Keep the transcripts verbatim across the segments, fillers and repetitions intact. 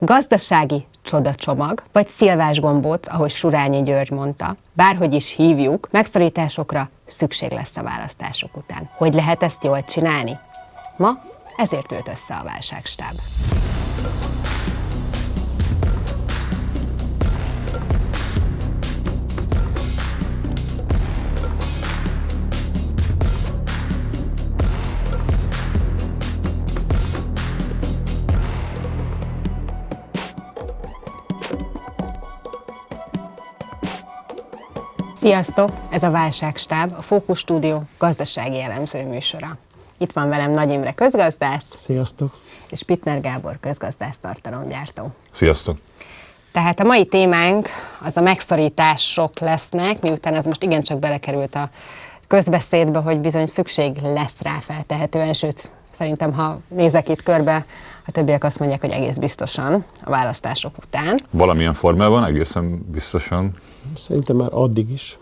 Gazdasági csodacsomag, vagy szilvás gombóc, ahogy Surányi György mondta. Bárhogy is hívjuk, megszorításokra szükség lesz a választások után. Hogy lehet ezt jól csinálni? Ma ezért ült össze a válságstáb. Sziasztok! Ez a Válságstáb, a Fókusz Stúdió gazdasági elemző műsora. Itt van velem Nagy Imre közgazdász. Sziasztok! És Pittner Gábor közgazdász tartalomgyártó. Sziasztok! Tehát a mai témánk az a megszorítások lesznek, miután ez most igencsak belekerült a közbeszédbe, hogy bizony szükség lesz rá feltehetően, sőt, szerintem ha nézek itt körbe, a többiek azt mondják, hogy egész biztosan a választások után. Valamilyen formában egészen biztosan. Szerintem már addig is.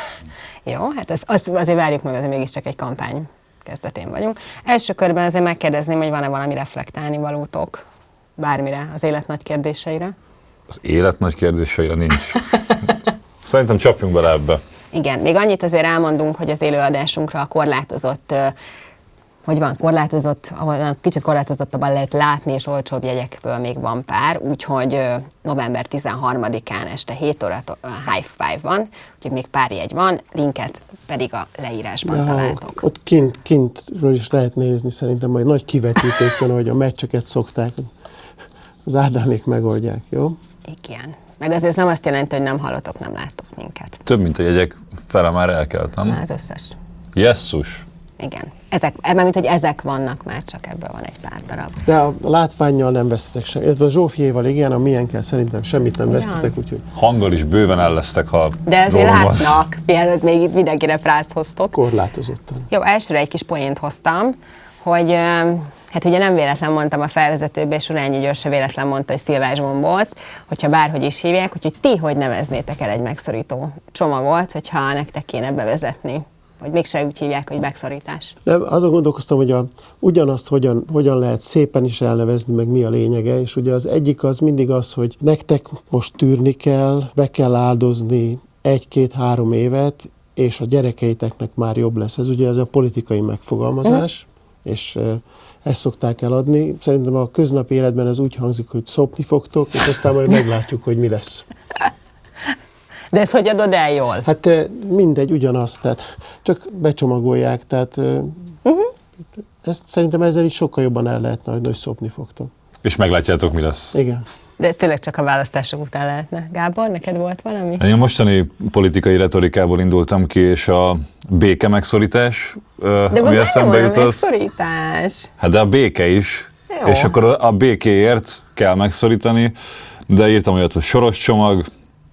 Jó, hát ez, az, azért várjuk meg, azért mégiscsak egy kampány kezdetén vagyunk. Első körben azért megkérdezném, hogy van-e valami reflektálni valótok bármire, az élet nagy kérdéseire? Az élet nagy kérdéseire nincs. Szerintem csapjunk bele ebbe. Igen, még annyit azért elmondunk, hogy az élőadásunkra a korlátozott, hogy van, korlátozott, ahol kicsit korlátozottabban lehet látni, és olcsóbb jegyekből még van pár, úgyhogy november tizenharmadikán este hét óratól High Five van, úgyhogy még pár jegy van, linket pedig a leírásban de találtok. Ott kint, kintről is lehet nézni, szerintem majd nagy kivetítők jön, hogy a meccseket szokták, az Ádámék megoldják, jó? Igen. Meg azért ez nem azt jelenti, hogy nem hallotok, nem láttok minket. Több, mint a jegyek fele már elkeltem. Már az összes. Jesszus! Igen. Ezek, ebben, mint hogy ezek vannak már, csak ebből van egy pár darab. De a látvánnyal nem vesztetek semmit. Ez a Zsófiéval igen, a milyenkkel szerintem semmit nem vesztetek, úgyhogy... Hanggal is bőven el lesztek, ha de azért rólam van. látnak, mielőtt még itt mindenkire frászt hoztok. Korlátozottan. Jó, elsőre egy kis poént hoztam, hogy hát ugye nem véletlen mondtam a felvezetőbe, és Surányi György se véletlen mondta, hogy szilvás gombóc, hogyha bárhogy is hívják, úgyhogy ti hogy neveznétek el egy megszorító csomagot, hogyha nektek kéne bevezetni, hogy mégse úgy hívják, hogy megszorítás. De azon gondolkoztam, hogy a, ugyanazt hogyan, hogyan lehet szépen is elnevezni, meg mi a lényege, és ugye az egyik az mindig az, hogy nektek most tűrni kell, be kell áldozni egy-két-három évet, és a gyerekeiteknek már jobb lesz. Ez ugye ez a politikai megfogalmazás, mm. és ezt szokták eladni. Szerintem a köznapi életben ez úgy hangzik, hogy szopni fogtok, és aztán majd meglátjuk, hogy mi lesz. De ezt hogy adod el jól? Hát mindegy, ugyanaz, tehát csak becsomagolják, tehát uh-huh. ezt, szerintem ezzel is sokkal jobban el lehetne, hogy szopni fogtok. És meglátjátok, mi lesz. Igen. De ez tényleg csak a választások után lehetne. Gábor, neked volt valami? Én a mostani politikai retorikából indultam ki, és a béke megszorítás, de ami eszembe jutott. Megszorítás. Hát de a béke is, jó. És akkor a békéért kell megszorítani, de írtam olyat, hogy soros csomag,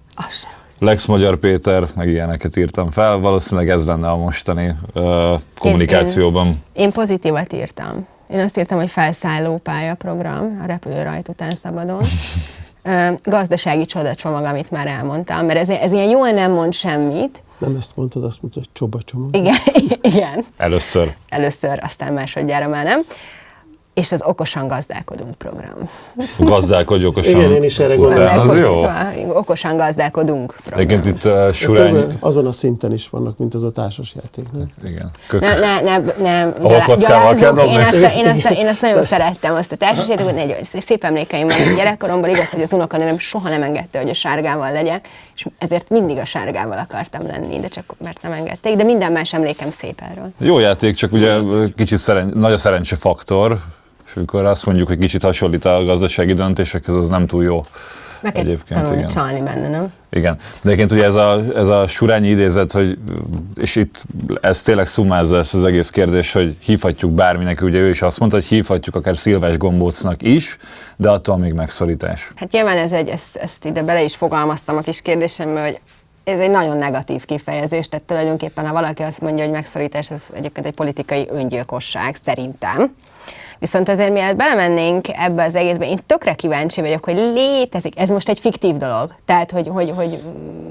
Lex Magyar Péter, meg ilyeneket írtam fel, valószínűleg ez lenne a mostani uh, kommunikációban. Én, én, én pozitívat írtam. Én azt írtam, hogy felszálló pályaprogram, a repülőrajt után szabadon. uh, gazdasági csodacsomag, amit már elmondtam, mert ez, ez ilyen jól nem mond semmit. Nem ezt mondtad, azt mondtad, hogy csobacsomag. Igen, igen. Először. Először, aztán másodjára már nem. És az Okosan gazdálkodunk program. Gazdálkodj okosan. Igen, én is erre gondolom. Az jó. Okosan gazdálkodunk program. Egyébként itt uh, Surányi... Azon a szinten is vannak, mint az a társasjáték, nem? Igen. Ne, ne, ne, nem. Ahol kockával kell dobni. Én azt, én, azt, én azt nagyon szerettem, azt a társasjátékot, nagyon szép emlékeim van gyerekkoromból, igaz, hogy az unokanőm soha nem engedte, hogy a sárgával legyek, és ezért mindig a sárgával akartam lenni, de csak mert nem engedték, de minden más emlékem szép erről. Jó játék, csak ugye kicsit szeren... nagy a szerencsefaktor, és amikor azt mondjuk, hogy kicsit hasonlít a gazdasági döntésekhez, az nem túl jó. Meg kell tanulni csalni benne, nem? Igen. De egyébként ugye ez a, ez a Surányi idézet, hogy, és itt ez tényleg szumázza ezt az egész kérdés, hogy hívhatjuk bárminek, ugye ő is azt mondta, hogy hívhatjuk akár szilvás gombócnak is, de attól még megszorítás. Hát nyilván ez egy, ezt, ezt ide bele is fogalmaztam a kis kérdésemben, hogy ez egy nagyon negatív kifejezés, tehát tulajdonképpen, ha valaki azt mondja, hogy megszorítás, ez egyébként egy politikai öngyilkosság, szerintem. Viszont azért mielőtt belemennénk ebbe az egészbe, én tökre kíváncsi vagyok, hogy létezik, ez most egy fiktív dolog, tehát hogy, hogy, hogy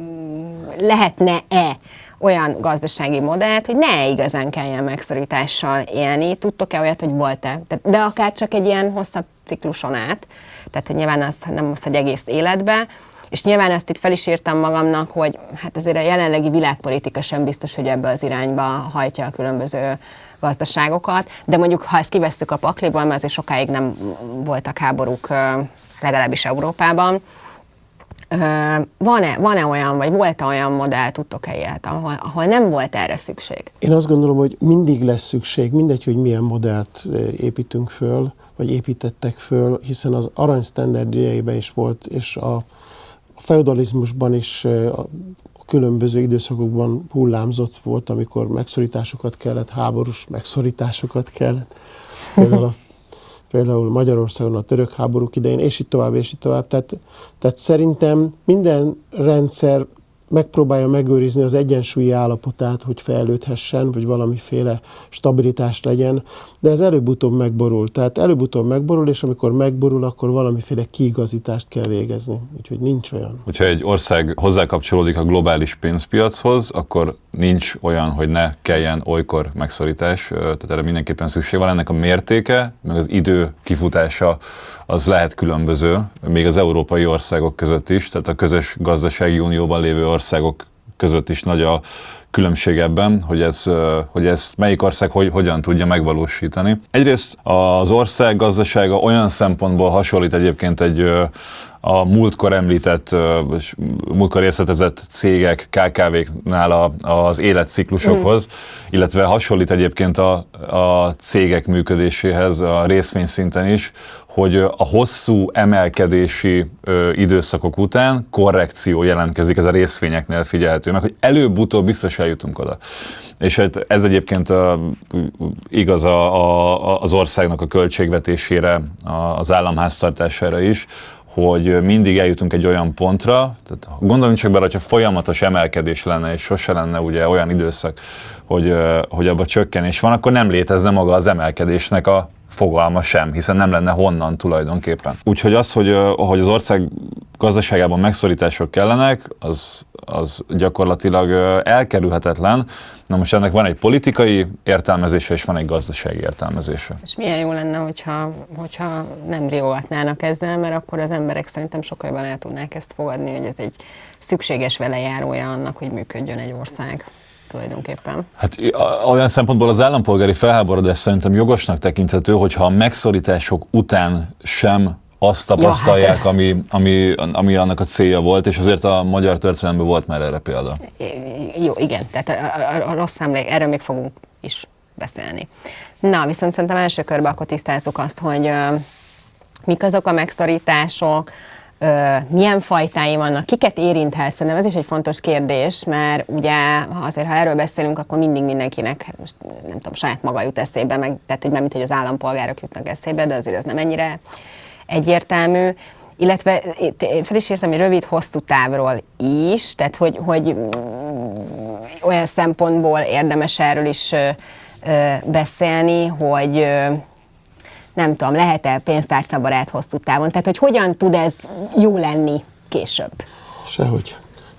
lehetne-e olyan gazdasági modellt, hogy ne igazán kelljen megszorítással élni. Tudtok-e olyat, hogy volt-e? De akár csak egy ilyen hosszabb cikluson át. tehát hogy nyilván az nem az, hogy egész életbe, és nyilván ezt itt fel is írtam magamnak, hogy hát azért a jelenlegi világpolitika sem biztos, hogy ebbe az irányba hajtja a különböző gazdaságokat, de mondjuk, ha ezt kivesszük a pakliból, mert azért sokáig nem voltak háborúk, legalábbis Európában, van-e, van-e olyan, vagy volt-e olyan modell, tudtok-e ilyet, ahol, ahol nem volt erre szükség? Én azt gondolom, hogy mindig lesz szükség, mindegy, hogy milyen modellt építünk föl, vagy építettek föl, hiszen az aranysztenderd idejében is volt, és a, a feudalizmusban is a különböző időszakokban hullámzott volt, amikor megszorításokat kellett, háborús megszorításokat kellett. Például, a, például Magyarországon a török háborúk idején, és így tovább, és így tovább. Tehát, tehát szerintem minden rendszer megpróbálja megőrizni az egyensúlyi állapotát, hogy fejlődhessen, vagy valamiféle stabilitás legyen, de ez előbb-utóbb megborul. Tehát előbb-utóbb megborul, és amikor megborul, akkor valamiféle kiigazítást kell végezni. Úgyhogy nincs olyan. Hogyha egy ország hozzákapcsolódik a globális pénzpiachoz, akkor nincs olyan, hogy ne kelljen olykor megszorítás, tehát erre mindenképpen szükség van. Ennek a mértéke, meg az idő kifutása az lehet különböző, még az európai országok között is, tehát a közös gazdasági unióban lévő országok között is nagy a különbség ebben, hogy ez, hogy ez melyik ország hogy, hogyan tudja megvalósítani. Egyrészt az ország gazdasága olyan szempontból hasonlít egyébként egy a múltkor említett, múltkor részletezett cégek, ká ká véknál az életciklusokhoz, mm. illetve hasonlít egyébként a, a cégek működéséhez a részvényszinten is, hogy a hosszú emelkedési ö, időszakok után korrekció jelentkezik, ez a részvényeknél figyelhető meg, hogy előbb-utóbb biztos eljutunk oda. És hát ez egyébként a, igaz a, a, az országnak a költségvetésére, az államháztartására is, hogy mindig eljutunk egy olyan pontra, tehát gondoljunk csak bele, hogyha folyamatos emelkedés lenne, és sose lenne ugye olyan időszak, hogy, hogy abban csökkenés van, akkor nem létezne maga az emelkedésnek a fogalma sem, hiszen nem lenne honnan tulajdonképpen. Úgyhogy az, hogy, hogy az ország gazdaságában megszorítások kellenek, az, az gyakorlatilag elkerülhetetlen. Na most ennek van egy politikai értelmezése, és van egy gazdasági értelmezése. És milyen jó lenne, hogyha, hogyha nem riolgatnának ezzel, mert akkor az emberek szerintem sokkal jobban el tudnák ezt fogadni, hogy ez egy szükséges velejárója annak, hogy működjön egy ország tulajdonképpen. Hát olyan szempontból az állampolgári felháborodás szerintem jogosnak tekinthető, hogyha a megszorítások után sem azt tapasztalják, ja, hát ami, ami, ami annak a célja volt, és azért a magyar történelemben volt már erre példa. Jó, igen, tehát a, a, a rossz emlék, erről még fogunk is beszélni. Na, viszont szerintem első körben akkor tisztázzuk azt, hogy uh, mik azok a megszorítások, uh, milyen fajtái vannak, kiket érinthet, szerintem ez is egy fontos kérdés, mert ugye azért, ha erről beszélünk, akkor mindig mindenkinek, hát most nem tudom, saját maga jut eszébe, meg, tehát hogy nem, mint hogy az állampolgárok jutnak eszébe, de azért ez nem ennyire egyértelmű, illetve fel is írtam, hogy rövid, hosszú távról is, tehát hogy, hogy olyan szempontból érdemes erről is beszélni, hogy nem tudom, lehet-e pénztárcabarát hosszú távon, tehát hogy hogyan tud ez jó lenni később? Sehogy.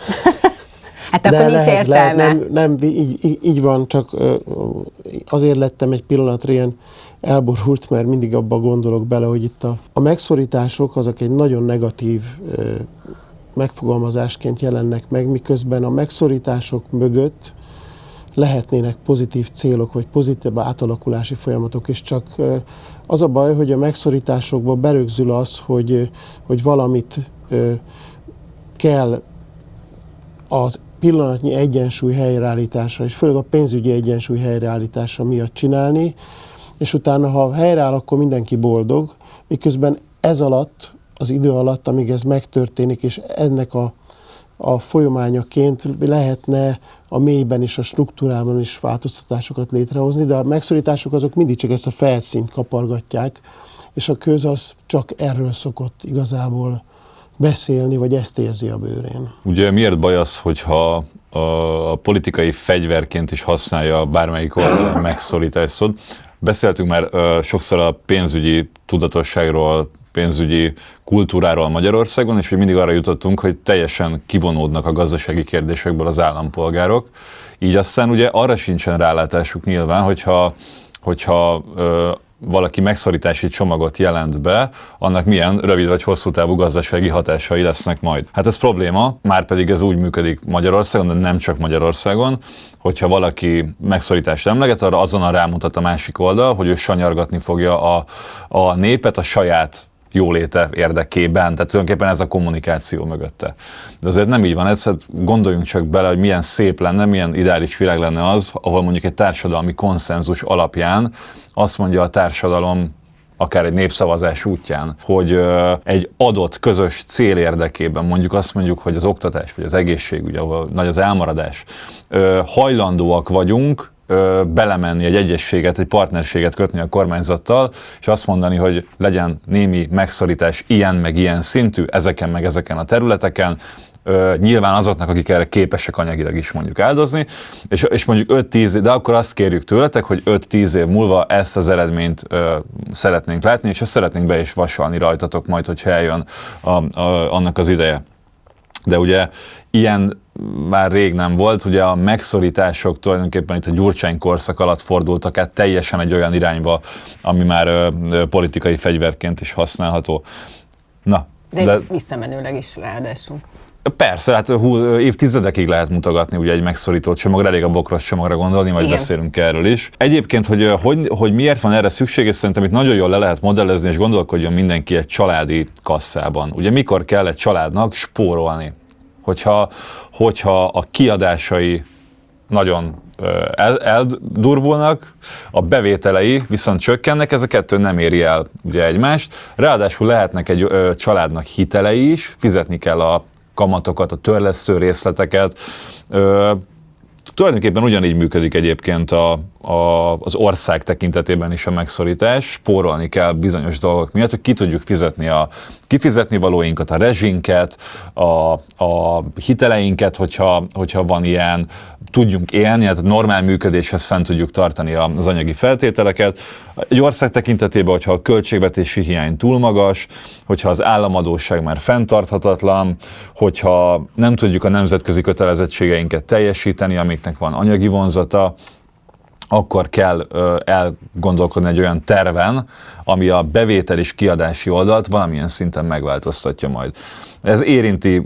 Hát akkor de nincs lehet, értelme. Lehet, nem, nem így, így, így van, csak azért lettem egy pillanatra ilyen elborult, mert mindig abba gondolok bele, hogy itt a, a megszorítások azok egy nagyon negatív ö, megfogalmazásként jelennek meg, miközben a megszorítások mögött lehetnének pozitív célok, vagy pozitív átalakulási folyamatok, és csak ö, az a baj, hogy a megszorításokba berögzül az, hogy, hogy valamit ö, kell az pillanatnyi egyensúly helyreállítása, és főleg a pénzügyi egyensúly helyreállítása miatt csinálni, és utána, ha helyreáll, akkor mindenki boldog, miközben ez alatt, az idő alatt, amíg ez megtörténik, és ennek a, a folyamányaként lehetne a mélyben és a struktúrában is változtatásokat létrehozni, de a megszorítások azok mindig csak ezt a felszínt kapargatják, és a köz az csak erről szokott igazából beszélni, vagy ezt érzi a bőrén. Ugye miért baj az, hogyha a politikai fegyverként is használja bármelyik oldal megszorítás szót? Beszéltünk már uh, sokszor a pénzügyi tudatosságról, pénzügyi kultúráról Magyarországon, és mi mindig arra jutottunk, hogy teljesen kivonódnak a gazdasági kérdésekből az állampolgárok. Így aztán ugye arra sincsen rálátásuk nyilván, hogyha, hogyha uh, valaki megszorítási csomagot jelent be, annak milyen rövid vagy hosszú távú gazdasági hatásai lesznek majd. Hát ez probléma, már pedig ez úgy működik Magyarországon, de nem csak Magyarországon, hogyha valaki megszorítást emleget, arra azonnal rámutat a másik oldal, hogy ő sanyargatni fogja a, a népet a saját jóléte érdekében, tehát tulajdonképpen ez a kommunikáció mögötte. De azért nem így van ez, hát gondoljunk csak bele, hogy milyen szép lenne, milyen ideális világ lenne az, ahol mondjuk egy társadalmi konszenzus alapján azt mondja a társadalom, akár egy népszavazás útján, hogy ö, egy adott közös cél érdekében, mondjuk azt mondjuk, hogy az oktatás vagy az egészségügy, ahol nagy az elmaradás, ö, hajlandóak vagyunk ö, belemenni egy egyességet, egy partnerséget kötni a kormányzattal, és azt mondani, hogy legyen némi megszorítás ilyen meg ilyen szintű, ezeken meg ezeken a területeken, Ö, nyilván azoknak, akik erre képesek anyagilag is mondjuk áldozni, és, és mondjuk öt-tíz év, de akkor azt kérjük tőletek, hogy öt-tíz év múlva ezt az eredményt ö, szeretnénk látni, és ezt szeretnénk be is vasalni rajtatok majd, hogyha eljön a, a, annak az ideje. De ugye ilyen már rég nem volt, ugye a megszorítások tulajdonképpen itt a Gyurcsány korszak alatt fordultak át teljesen egy olyan irányba, ami már ö, ö, politikai fegyverként is használható. Na, de, de visszamenőleg is ráadásul. Persze, hát hú, évtizedekig lehet mutogatni ugye egy megszorító csomagra, elég a bokros csomagra gondolni, majd Igen. beszélünk erről is. Egyébként, hogy, hogy, hogy miért van erre szükség, és szerintem itt nagyon jól le lehet modellezni, és gondolkodjon mindenki egy családi kasszában. Ugye mikor kell egy családnak spórolni? Hogyha, hogyha a kiadásai nagyon el, eldurvulnak, a bevételei viszont csökkennek, ez a kettő nem éri el ugye egymást. Ráadásul lehetnek egy ö, családnak hitelei is, fizetni kell a kamatokat, a törlesztő részleteket. Ö, tulajdonképpen ugyanígy működik egyébként a, a, az ország tekintetében is a megszorítás. Spórolni kell bizonyos dolgok miatt, hogy ki tudjuk fizetni a kifizetni valóinkat, a rezsinket, a, a hiteleinket, hogyha, hogyha van ilyen, tudjunk élni, hát normál működéshez fent tudjuk tartani az anyagi feltételeket. Egy ország tekintetében, hogyha a költségvetési hiány túl magas, hogyha az államadósság már fenntarthatatlan, hogyha nem tudjuk a nemzetközi kötelezettségeinket teljesíteni, amiknek van anyagi vonzata, akkor kell ö, elgondolkodni egy olyan terven, ami a bevétel és kiadási oldalt valamilyen szinten megváltoztatja majd. Ez érinti,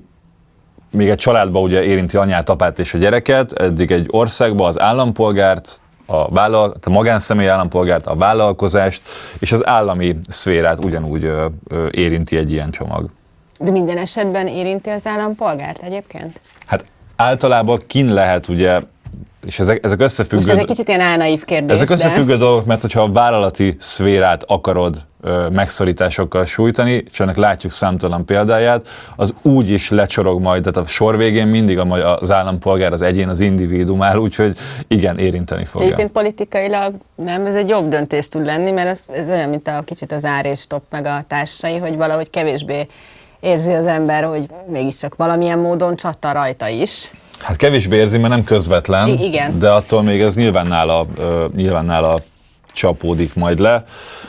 még egy családban ugye érinti anyát, apát és a gyereket, eddig egy országban az állampolgárt, a, vállal, a magánszemély állampolgárt, a vállalkozást és az állami szférát ugyanúgy ö, ö, érinti egy ilyen csomag. De minden esetben érinti az állampolgárt egyébként? Hát általában kin lehet ugye, és ezek, ezek összefüggő... Most ez egy kicsit ilyen álnaív kérdés, Ezek összefüggő de... dolgok, mert hogyha a vállalati szférát akarod ö, megszorításokkal sújtani, és ennek látjuk számtalan példáját, az úgy is lecsorog majd, tehát a sor végén mindig az állampolgár, az egyén, az individuum áll, úgyhogy igen, érinteni fogja. Egyébként politikailag nem, ez egy jobb döntés tud lenni, mert ez, ez olyan, mint a kicsit az ár és top meg a társai, hogy valahogy kevésbé érzi az ember, hogy mégiscsak valamilyen módon csatta rajta is. Hát kevésbé érzi, mert nem közvetlen, I- igen. de attól még ez nyilván nála, ö, nyilván nála csapódik majd le.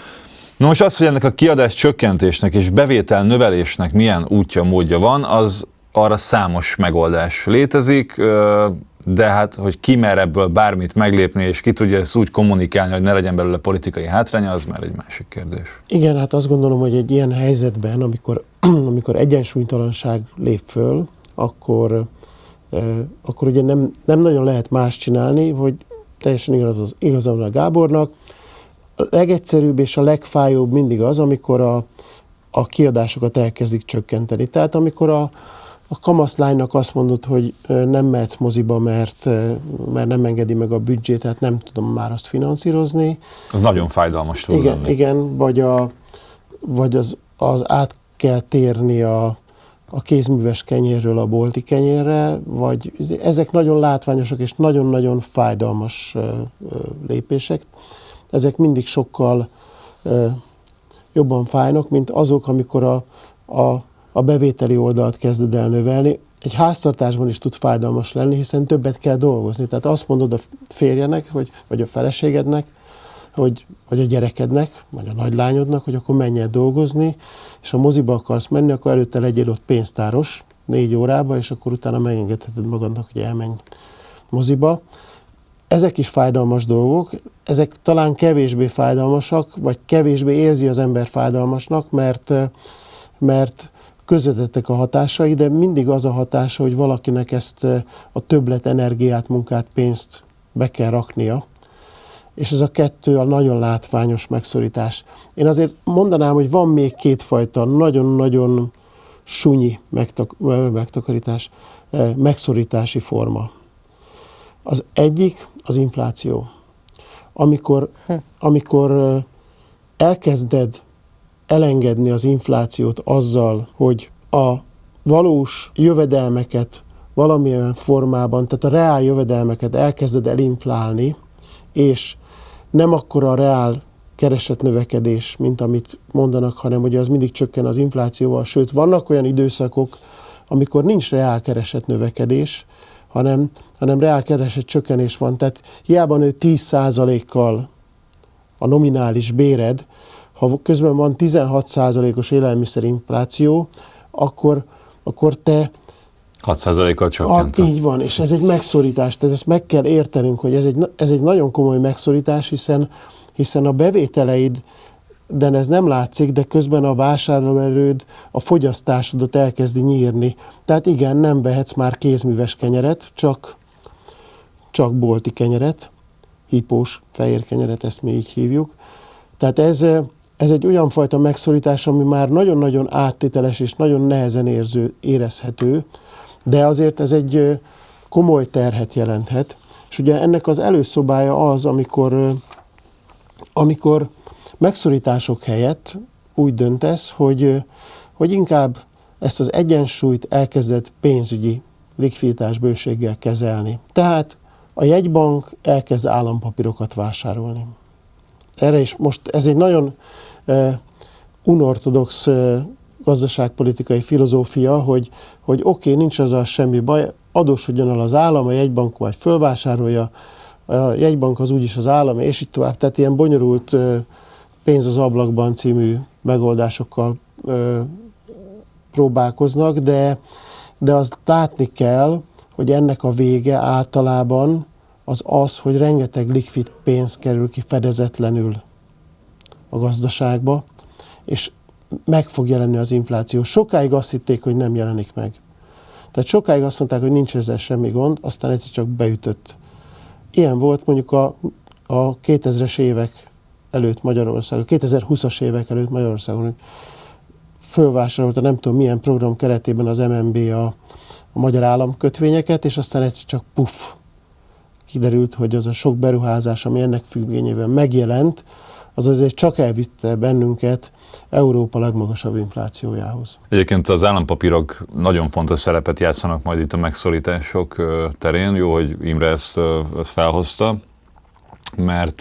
Na most az, hogy ennek a kiadás csökkentésnek és bevétel növelésnek milyen útja, módja van, az arra számos megoldás létezik, ö, de hát, hogy ki mer ebből bármit meglépni, és ki tudja ezt úgy kommunikálni, hogy ne legyen belőle politikai hátránya, az már egy másik kérdés. Igen, hát azt gondolom, hogy egy ilyen helyzetben, amikor, amikor egyensúlytalanság lép föl, akkor akkor ugye nem, nem nagyon lehet más csinálni, hogy teljesen igaz, igazam a Gábornak. A legegyszerűbb és a legfájóbb mindig az, amikor a, a kiadásokat elkezdik csökkenteni. Tehát amikor a, a kamaszlánynak azt mondod, hogy nem mehetsz moziba, mert, mert nem engedi meg a büdzsét, tehát nem tudom már azt finanszírozni. Az nagyon fájdalmas tud Igen, lenni. igen, vagy, a, vagy az, az át kell térni a a kézműves kenyérről a bolti kenyérre, vagy ezek nagyon látványosak és nagyon-nagyon fájdalmas lépések. Ezek mindig sokkal jobban fájnak, mint azok, amikor a, a, a bevételi oldalt kezded el növelni. Egy háztartásban is tud fájdalmas lenni, hiszen többet kell dolgozni. Tehát azt mondod a férjenek, vagy, vagy a feleségednek, hogy, vagy a gyerekednek, vagy a nagylányodnak, hogy akkor menj el dolgozni, és ha moziba akarsz menni, akkor előtte legyél ott pénztáros négy órába, és akkor utána megengedheted magadnak, hogy elmenj moziba. ezek is fájdalmas dolgok, ezek talán kevésbé fájdalmasak, vagy kevésbé érzi az ember fájdalmasnak, mert, mert közvetettek a hatásai, de mindig az a hatása, hogy valakinek ezt a többlet energiát, munkát, pénzt be kell raknia. És ez a kettő a nagyon látványos megszorítás. Én azért mondanám, hogy van még kétfajta nagyon-nagyon sunyi megtak- megtakarítás, megszorítási forma. Az egyik az infláció. Amikor, hm. amikor elkezded elengedni az inflációt azzal, hogy a valós jövedelmeket valamilyen formában, tehát a reál jövedelmeket elkezded elinflálni, és nem akkora a reál keresett növekedés, mint amit mondanak, hanem hogy az mindig csökken az inflációval, sőt, vannak olyan időszakok, amikor nincs reál keresett növekedés, hanem, hanem reál keresett csökkenés van. Tehát hiába nő tíz százalékkal a nominális béred, ha közben van tizenhat százalékos élelmiszerinfláció, akkor, akkor te hat százalékkal csökkent. Így van, és ez egy megszorítás, tehát ezt meg kell értenünk, hogy ez egy, ez egy nagyon komoly megszorítás, hiszen, hiszen a bevételeid, de ez nem látszik, de közben a vásárlóerőd, a fogyasztásodat elkezdi nyírni. Tehát igen, nem vehetsz már kézműves kenyeret, csak, csak bolti kenyeret, hipós fehér kenyeret, ezt mi így hívjuk. Tehát ez, ez egy olyan fajta megszorítás, ami már nagyon-nagyon áttételes és nagyon nehezen érző, érezhető, de azért ez egy komoly terhet jelenthet. És ugye ennek az előszobája az, amikor, amikor megszorítások helyett úgy döntesz, hogy, hogy inkább ezt az egyensúlyt elkezded pénzügyi likviditásbőséggel kezelni. Tehát a jegybank elkezd állampapírokat vásárolni. Erre is most ez egy nagyon uh, unortodox uh, gazdaságpolitikai filozófia, hogy, hogy oké, okay, nincs azzal semmi baj, adósodjon el az állam, a jegybank majd fölvásárolja, a jegybank az úgyis az állam, és így tovább. Tehát ilyen bonyolult uh, pénz az ablakban című megoldásokkal uh, próbálkoznak, de, de azt látni kell, hogy ennek a vége általában az az, hogy rengeteg likvid pénz kerül ki fedezetlenül a gazdaságba, és meg fog jelenni az infláció. Sokáig azt hitték, hogy nem jelenik meg. Tehát sokáig azt mondták, hogy nincs ezzel semmi gond, aztán egyszer csak beütött. Ilyen volt mondjuk a, a kétezres évek előtt Magyarországon, a kétezer-húszas évek előtt Magyarországon, fölvásárolta nem tudom milyen program keretében az em en bé a, a magyar államkötvényeket, és aztán egyszer csak puff, kiderült, hogy az a sok beruházás, ami ennek függvényében megjelent, az azért csak elvitte bennünket Európa legmagasabb inflációjához. Egyébként az állampapírok nagyon fontos szerepet játszanak majd itt a megszorítások terén. Jó, hogy Imre ezt felhozta, mert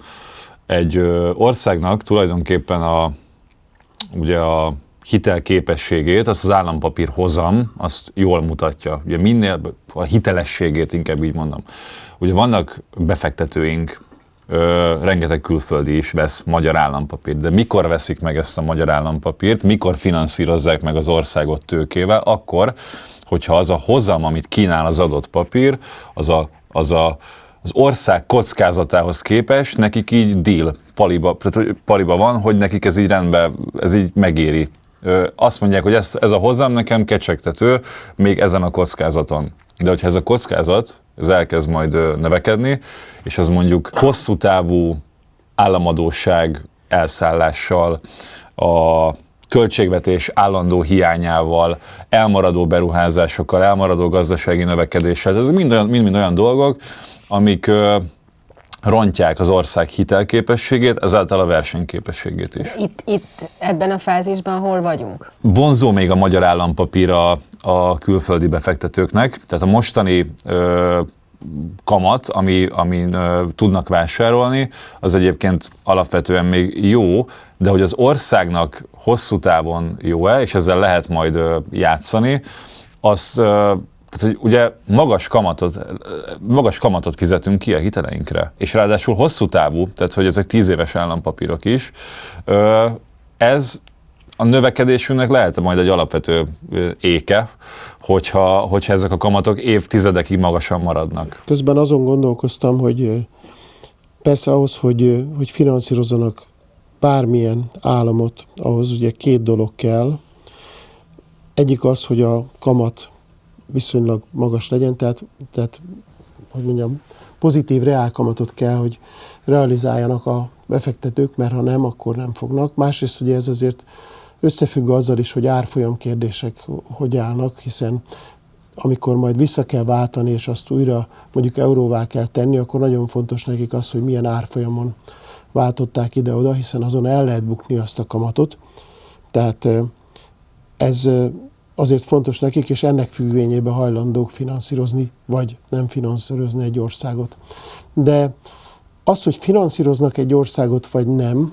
egy országnak tulajdonképpen a, ugye a hitelképességét, azt az állampapír hozam, azt jól mutatja. Ugye minél a hitelességét, inkább így mondom. Ugye vannak befektetőink, Ö, rengeteg külföldi is vesz magyar állampapírt, de mikor veszik meg ezt a magyar állampapírt, mikor finanszírozzák meg az országot tőkével, akkor, hogyha az a hozam, amit kínál az adott papír, az a, az, a, az ország kockázatához képest nekik így deal, paliba, paliba van, hogy nekik ez így rendben, ez így megéri. Ö, azt mondják, hogy ez, ez a hozam nekem kecsegtető, még ezen a kockázaton. De hogyha ez a kockázat, ez elkezd majd növekedni, és ez mondjuk hosszú távú államadósság elszállással, a költségvetés állandó hiányával, elmaradó beruházásokkal, elmaradó gazdasági növekedéssel, ez mind-mind mind olyan dolgok, amik rontják az ország hitelképességét, ezáltal a versenyképességét is. Itt, itt ebben a fázisban hol vagyunk? Vonzó még a magyar állampapír a, a külföldi befektetőknek, tehát a mostani ö, kamat, ami, amin ö, tudnak vásárolni, az egyébként alapvetően még jó, de hogy az országnak hosszú távon jó-e, és ezzel lehet majd ö, játszani, az ö, tehát, hogy ugye magas kamatot, magas kamatot fizetünk ki a hiteleinkre, és ráadásul hosszú távú, tehát hogy ezek tíz éves állampapírok is, ez a növekedésünknek lehet majd egy alapvető éke, hogyha, hogyha ezek a kamatok évtizedekig magasan maradnak. Közben azon gondolkoztam, hogy persze ahhoz, hogy, hogy finanszírozzanak bármilyen államot, ahhoz ugye két dolog kell. Egyik az, hogy a kamat viszonylag magas legyen, tehát, tehát hogy mondjam, pozitív reálkamatot kell, hogy realizáljanak a befektetők, mert ha nem, akkor nem fognak. Másrészt ugye ez azért összefügg azzal is, hogy árfolyam kérdések hogy állnak, hiszen amikor majd vissza kell váltani, és azt újra mondjuk euróvá kell tenni, akkor nagyon fontos nekik az, hogy milyen árfolyamon váltották ide-oda, hiszen azon el lehet bukni azt a kamatot. Tehát ez azért fontos nekik, és ennek függvényében hajlandók finanszírozni, vagy nem finanszírozni egy országot. De az, hogy finanszíroznak egy országot, vagy nem,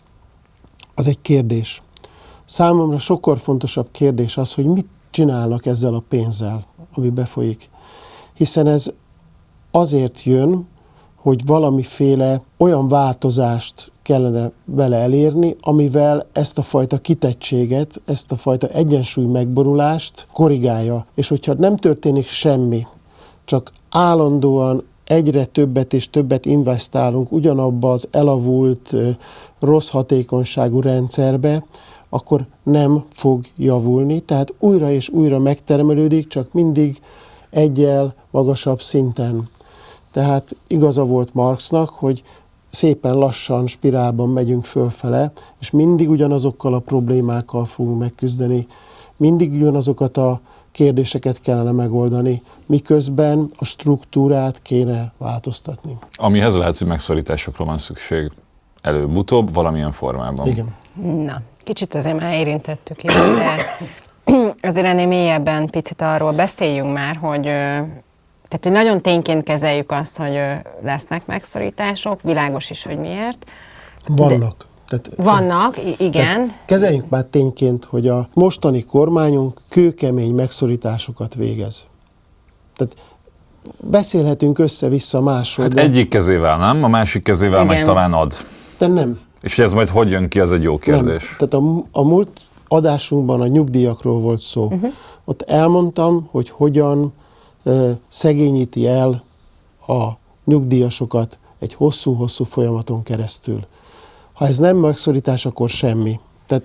az egy kérdés. Számomra sokkal fontosabb kérdés az, hogy mit csinálnak ezzel a pénzzel, ami befolyik. Hiszen ez azért jön, hogy valamiféle olyan változást kellene vele elérni, amivel ezt a fajta kitettséget, ezt a fajta egyensúly megborulást korrigálja. És hogyha nem történik semmi, csak állandóan egyre többet és többet investálunk ugyanabba az elavult, rossz hatékonyságú rendszerbe, akkor nem fog javulni. Tehát újra és újra megtermelődik, csak mindig egyel magasabb szinten. Tehát igaza volt Marxnak, hogy szépen lassan, spirálban megyünk fölfele, és mindig ugyanazokkal a problémákkal fogunk megküzdeni, mindig ugyanazokat a kérdéseket kellene megoldani, miközben a struktúrát kéne változtatni. Amihez lehet, hogy megszorításokra van szükség előbb-utóbb, valamilyen formában. Igen. Na, kicsit azért már érintettük itt, de azért ennél mélyebben picit arról beszéljünk már, hogy, tehát, hogy nagyon tényként kezeljük azt, hogy lesznek megszorítások, világos is, hogy miért. Vannak. Tehát, Vannak, igen. Tehát kezeljünk már tényként, hogy a mostani kormányunk kőkemény megszorításokat végez. Tehát beszélhetünk össze-vissza másról. Hát de... egyik kezével nem, a másik kezével Igen. meg talán ad. De nem. És ez majd hogy jön ki, az egy jó kérdés. Nem. Tehát a, a múlt adásunkban a nyugdíjakról volt szó. Uh-huh. Ott elmondtam, hogy hogyan uh, szegényíti el a nyugdíjasokat egy hosszú-hosszú folyamaton keresztül. Ha ez nem megszorítás, akkor semmi. Tehát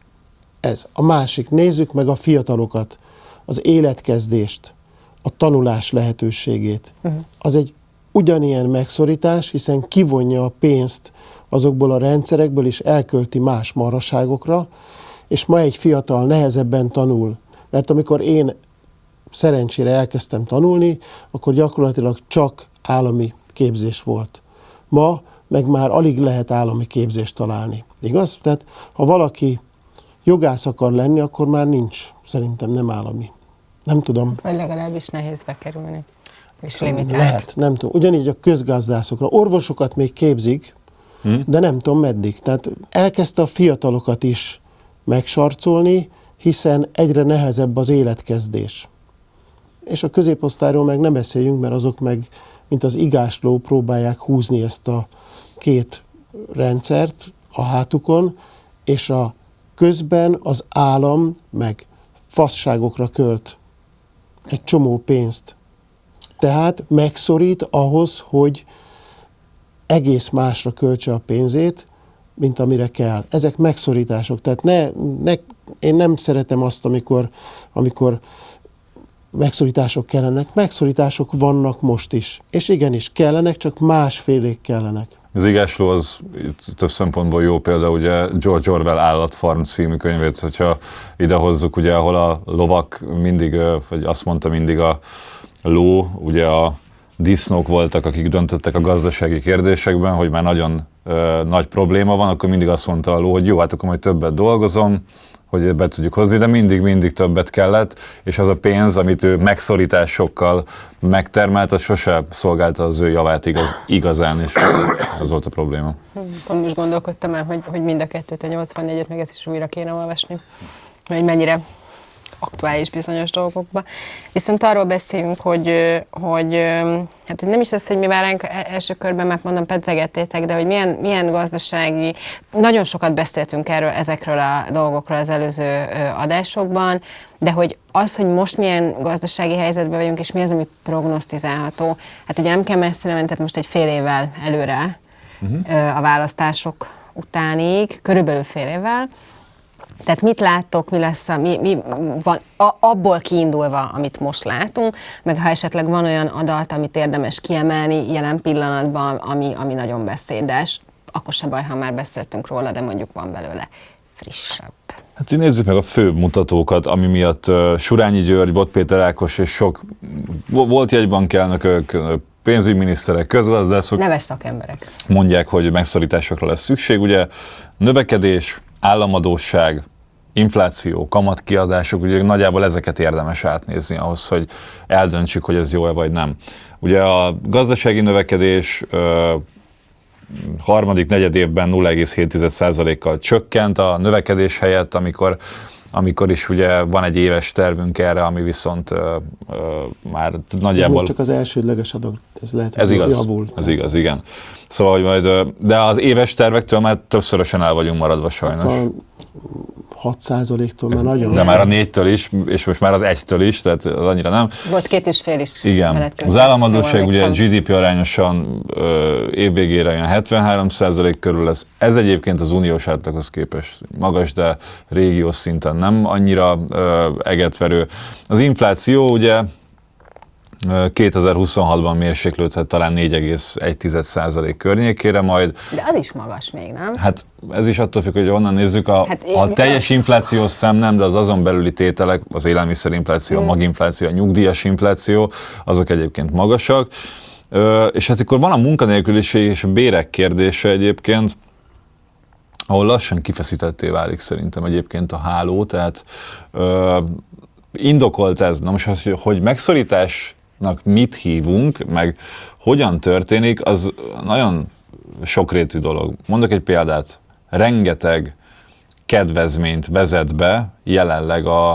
ez. A másik, nézzük meg a fiatalokat, az életkezdést, a tanulás lehetőségét. Uh-huh. Az egy ugyanilyen megszorítás, hiszen kivonja a pénzt azokból a rendszerekből, és elkölti más maraságokra, és ma egy fiatal nehezebben tanul. Mert amikor én szerencsére elkezdtem tanulni, akkor gyakorlatilag csak állami képzés volt. Ma meg már alig lehet állami képzést találni. Igaz? Tehát ha valaki jogász akar lenni, akkor már nincs. Szerintem nem állami. Nem tudom. Vagy legalábbis nehéz bekerülni. És limitált. Lehet, nem tudom. Ugyanígy a közgazdászokra. Orvosokat még képzik, hmm. de nem tudom meddig. Tehát elkezdte a fiatalokat is megsarcolni, hiszen egyre nehezebb az életkezdés. És a középosztályról meg nem beszéljünk, mert azok meg, mint az igásló, próbálják húzni ezt a két rendszert a hátukon, és a közben az állam meg fasságokra költ egy csomó pénzt. Tehát megszorít ahhoz, hogy egész másra költse a pénzét, mint amire kell. Ezek megszorítások. Tehát ne, ne, én nem szeretem azt, amikor, amikor megszorítások kellenek. Megszorítások vannak most is. És igenis kellenek, csak másfélék kellenek. Az igásló az több szempontból jó példa, ugye George Orwell Állatfarm című könyvét, hogyha idehozzuk, ugye, ahol a lovak mindig, vagy azt mondta mindig a ló, ugye a disznók voltak, akik döntöttek a gazdasági kérdésekben, hogy már nagyon ö, nagy probléma van, akkor mindig azt mondta a ló, hogy jó, hát akkor majd többet dolgozom, hogy be tudjuk hozni, de mindig-mindig többet kellett, és az a pénz, amit ő megszorításokkal megtermelt, az sose szolgálta az ő javát igaz, igazán, és az volt a probléma. Pont most gondolkodtam el, hogy, hogy mind a kettőt, a nyolcvannégyet, meg ezt is újra kéne olvasni. Hogy mennyire aktuális bizonyos dolgokba. Viszont arról beszélünk, hogy, hogy, hát, hogy nem is az, hogy mi vár ránk első körben, mert mondom, pedzegettétek, de hogy milyen, milyen gazdasági, nagyon sokat beszéltünk erről, ezekről a dolgokról az előző adásokban, de hogy az, hogy most milyen gazdasági helyzetben vagyunk, és mi az, ami prognosztizálható, hát ugye nem kell messzire menni, tehát most egy fél évvel előre uh-huh. a választások utánig, körülbelül fél évvel. Tehát mit láttok, mi lesz, a, mi, mi van a, abból kiindulva, amit most látunk, meg ha esetleg van olyan adat, amit érdemes kiemelni jelen pillanatban, ami, ami nagyon beszédes, akkor se baj, ha már beszéltünk róla, de mondjuk van belőle frissebb. Hát nézzük meg a fő mutatókat, ami miatt uh, Surányi György, Bot Péter Ákos és sok volt jegybankelnökök, pénzügyminiszterek, közgazdászok neves szakemberek mondják, hogy megszorításokra lesz szükség. Ugye növekedés, államadósság, infláció, kamatkiadások, ugye nagyjából ezeket érdemes átnézni ahhoz, hogy eldöntsük, hogy ez jó-e vagy nem. Ugye a gazdasági növekedés ö, harmadik negyed évben nulla egész hét százalékkal csökkent a növekedés helyett, amikor amikor is ugye van egy éves tervünk erre, ami viszont ö, ö, már nagyjából... Ez csak az elsődleges adag, ez lehet, ez igaz, javul. Ez igaz, igen. Szóval, hogy majd, de az éves tervektől már többszörösen el vagyunk maradva sajnos. A hat százaléktól már nagyon... De már a négytől is, és most már az egytől is, tehát az annyira nem. Volt két és fél is. Igen. Az államadósság ugye gé dé pé arányosan ö, évvégére olyan hetvenhárom százalék körül lesz. Ez egyébként az uniós átlaghoz képest magas, de régiós szinten nem annyira ö, egetverő. Az infláció ugye kétezer-huszonhatban mérséklődhet talán négy egész egy százalék környékére majd. De az is magas még, nem? Hát ez is attól függ, hogy honnan nézzük. A, hát a teljes inflációs szám nem, de az azon belüli tételek, az élelmiszerinfláció, a maginfláció, a nyugdíjas infláció, azok egyébként magasak. Ö, és hát akkor van a munkanélküliség és a bérek kérdése egyébként, ahol lassan kifeszítetté válik szerintem egyébként a háló, tehát ö, indokolt ez. Na most, hogy, hogy megszorítás mit hívunk, meg hogyan történik, az nagyon sokrétű dolog. Mondok egy példát. Rengeteg kedvezményt vezet be jelenleg a,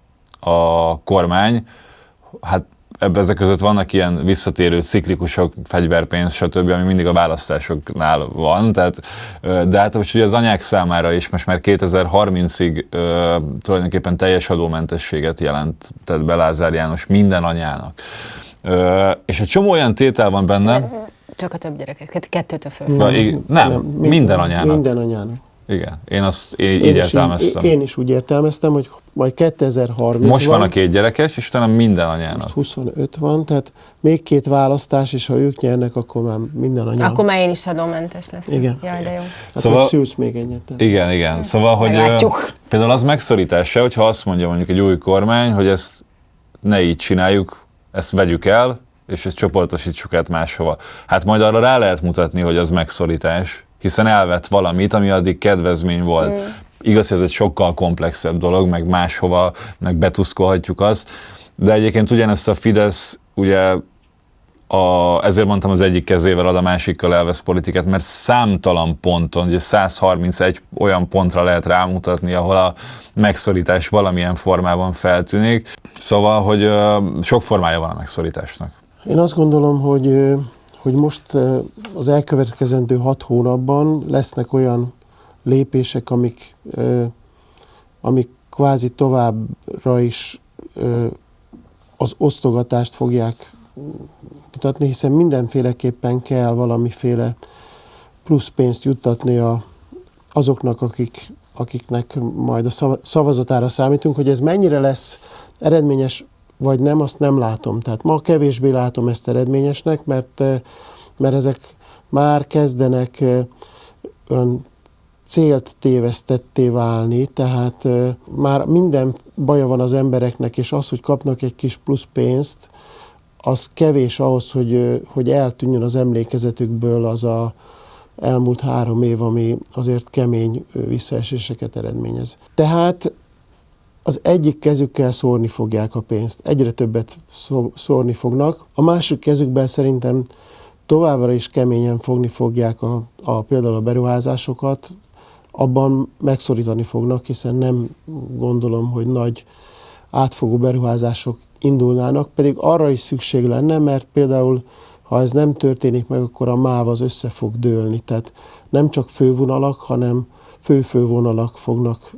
a kormány. Hát ebben ezek között vannak ilyen visszatérő ciklikusok, fegyverpénz, stb., ami mindig a választásoknál van. Tehát, de hát most ugye az anyák számára is most már kétezer-harmincig ö, tulajdonképpen teljes adómentességet jelentett be Lázár János minden anyának. Ö, és egy csomó olyan tétel van benne. Csak a több gyereket, kettőtől föl. Nem, nem, nem minden, minden anyának. Minden anyának. Igen, én azt én így én értelmeztem. Így, én is úgy értelmeztem, hogy majd kétezer-harminc most van a két gyerekes, és utána minden anyának. Most huszonöt van, tehát még két választás, és ha ők nyernek, akkor már minden anya. Akkor már én is adómentes leszek. Igen. Jaj, de jó. Hát szóval, hogy szülsz még egyet. Tehát. Igen, igen. Szóval, hogy meglátjuk. Például az megszorítása, hogyha azt mondja mondjuk egy új kormány, hogy ezt ne így csináljuk, ezt vegyük el, és ezt csoportosítsuk át máshova. Hát majd arra rá lehet mutatni, hogy az megszorítás, hiszen elvett valamit, ami addig kedvezmény volt. Mm. Igaz, hogy ez egy sokkal komplexebb dolog, meg máshova, meg betuszkolhatjuk azt, de egyébként ugyanezt a Fidesz, ugye a, ezért mondtam, az egyik kezével ad, a másikkal elvesz politikát, mert számtalan ponton, ugye száz harmincegy olyan pontra lehet rámutatni, ahol a megszorítás valamilyen formában feltűnik. Szóval, hogy uh, sok formája van a megszorításnak. Én azt gondolom, hogy, hogy most az elkövetkezendő hat hónapban lesznek olyan lépések, amik, amik kvázi továbbra is az osztogatást fogják mutatni, hiszen mindenféleképpen kell valamiféle plusz pénzt juttatni a, azoknak, akik, akiknek majd a szavazatára számítunk. Hogy ez mennyire lesz eredményes vagy nem, azt nem látom. Tehát ma kevésbé látom ezt eredményesnek, mert, mert ezek már kezdenek ön célt tévesztetté válni, tehát már minden baja van az embereknek, és az, hogy kapnak egy kis plusz pénzt, az kevés ahhoz, hogy, hogy eltűnjön az emlékezetükből az a elmúlt három év, ami azért kemény visszaeséseket eredményez. Tehát az egyik kezükkel szórni fogják a pénzt, egyre többet szórni fognak, a másik kezükben szerintem továbbra is keményen fogni fogják a, a, például a beruházásokat, abban megszorítani fognak, hiszen nem gondolom, hogy nagy átfogó beruházások indulnának, pedig arra is szükség lenne, mert például ha ez nem történik meg, akkor a MÁV az össze fog dőlni. Tehát nem csak fővonalak, hanem fő-fővonalak fognak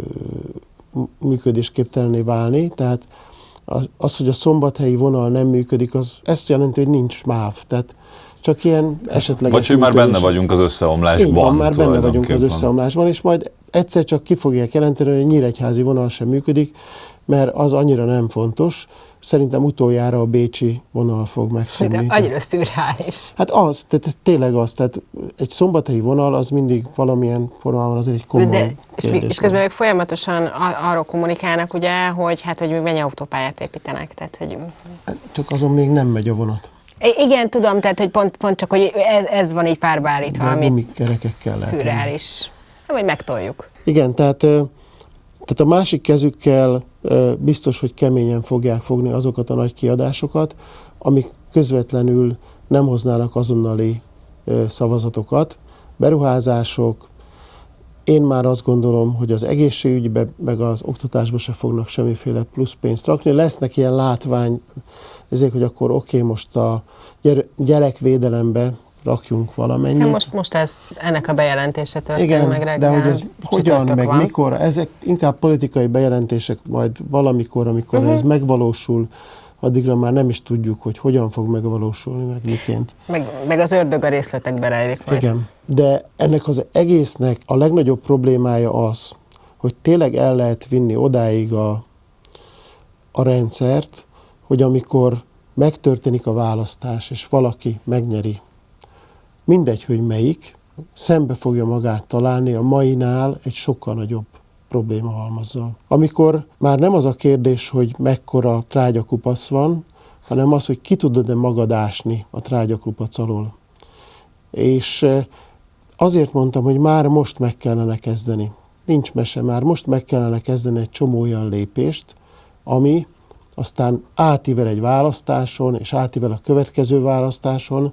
ö, működésképtelenné válni. Tehát az, hogy a szombathelyi vonal nem működik, az ezt jelenti, hogy nincs MÁV. Tehát csak ilyen esetleges Vagy hogy már benne vagyunk az összeomlásban. Így van, már benne vagyunk az összeomlásban, és majd egyszer csak ki fogják jelenteni, hogy a nyíregyházi vonal sem működik, mert az annyira nem fontos. Szerintem utoljára a bécsi vonal fog megszűnni. De annyira szürreális. Hát az, tehát ez tényleg az, tehát egy szombathelyi vonal az mindig valamilyen formában azért egy komoly de, és, kérdés. és közben meg folyamatosan arról kommunikálnak, ugye, hogy hát, hogy mennyi autópályát építenek. Tehát, hogy... Csak azon még nem megy a vonat. Igen, tudom, tehát hogy pont, pont csak, hogy ez, ez van így párba állítva, ami szürreális. Nem, hogy megtoljuk. Igen, tehát, tehát a másik kezükkel biztos, hogy keményen fogják fogni azokat a nagy kiadásokat, amik közvetlenül nem hoznának azonnali szavazatokat. Beruházások, én már azt gondolom, hogy az egészségügybe, meg az oktatásba se fognak semmiféle plusz pénzt rakni. Lesznek ilyen látvány, ezért, hogy akkor oké, okay, most a gyerekvédelembe rakjunk valamennyit. Hát most, most ez, ennek a bejelentése történt igen, meg reggel. de hogy ez hogyan, meg van. mikor, ezek inkább politikai bejelentések, majd valamikor, amikor uh-huh. ez megvalósul, addigra már nem is tudjuk, hogy hogyan fog megvalósulni, meg miként. Meg, meg az ördög a részletekbe rejlik majd. Igen, de ennek az egésznek a legnagyobb problémája az, hogy tényleg el lehet vinni odáig a, a rendszert, hogy amikor megtörténik a választás, és valaki megnyeri, mindegy, hogy melyik, szembe fogja magát találni a mainál egy sokkal nagyobb probléma halmazzal. Amikor már nem az a kérdés, hogy mekkora trágyakupac van, hanem az, hogy ki tudod-e magad ásni a trágyakupac alól. És azért mondtam, hogy már most meg kellene kezdeni. Nincs mese, már most meg kellene kezdeni egy csomó olyan lépést, ami aztán átível egy választáson, és átível a következő választáson,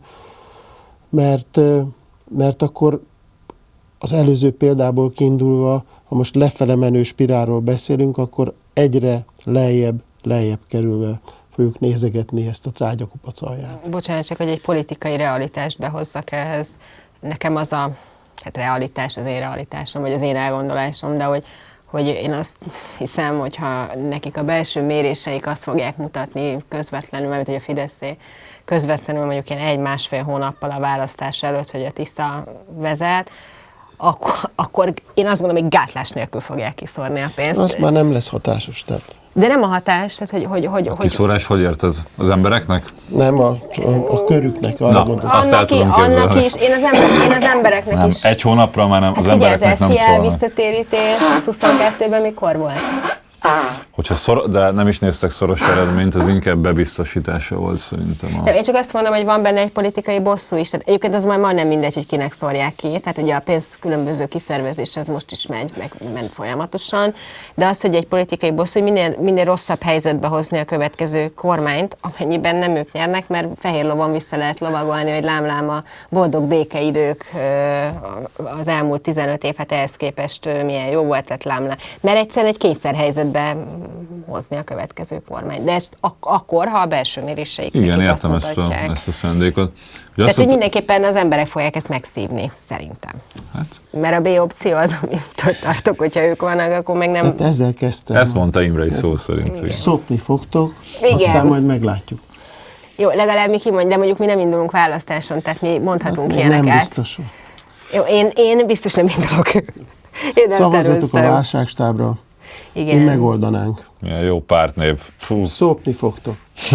mert, mert akkor az előző példából kiindulva, ha most lefele menő spirálról beszélünk, akkor egyre lejjebb, lejjebb kerülve fogjuk nézegetni ezt a trágyakupac alját. Bocsánat, csak hogy egy politikai realitást behozzak ehhez. Nekem az a, hát realitás az én realitásom, vagy az én elgondolásom, de hogy, hogy én azt hiszem, hogyha nekik a belső méréseik azt fogják mutatni közvetlenül, mert hogy a Fideszé közvetlenül mondjuk ilyen egy-másfél hónappal a választás előtt, hogy a Tisza vezet, Akkor, akkor én azt gondolom, hogy gátlás nélkül fogják kiszórni a pénzt. Az már nem lesz hatásos. Tehát. De nem a hatás, tehát hogy... hogy, hogy a kiszórás hogy érted? Az embereknek? Nem, a, a, a körüknek. Arra mondom. Annak, i, annak is, én az, ember, én az embereknek nem, is. Egy hónapra már nem, az hát embereknek nem szólnak. Ez visszatérítés, az huszonkettőben mikor volt? Hogyha szor, de nem is néztek szoros eredményt, ez inkább bebiztosítása volt szerintem. A... Nem, én csak azt mondom, hogy van benne egy politikai bosszú is. Tehát egyébként az már majdnem mindegy, hogy kinek szórják ki. Tehát ugye a pénz különböző kiszervezés, ez most is megy, meg ment folyamatosan. De az, hogy egy politikai bosszú, hogy minél, minél rosszabb helyzetbe hozni a következő kormányt, amennyiben nem ők nyernek, mert fehér lovon vissza lehet lovagolni, hogy lámlám a boldog békeidők az elmúlt tizenöt év, hát ehhez képest milyen jó volt, tehát lámlám. Mert egyszerűen egy kényszerhelyzetbe hozni a következő kormány. De ezt ak- akkor, ha a belső méréseik igen, értem ezt a, ezt a szándékot. Tehát, hogy mindenképpen az emberek fogják ezt megszívni, szerintem. Hát. Mert a B opció az, amit tartok, hogyha ők vannak, akkor meg nem... Hát ezzel kezdtem. Ezt mondta Imre is szó szerint. Szopni fogtok, igen. Aztán majd meglátjuk. Jó, legalább mi kimondj, de mondjuk mi nem indulunk választáson, tehát mi mondhatunk hát, ilyeneket. Nem biztos. Jó, én, én biztos nem indulok. Szavazzatok a válságstábra. Igen. Én megoldanánk. Milyen jó pártnév. Fú. Szopni fogtok.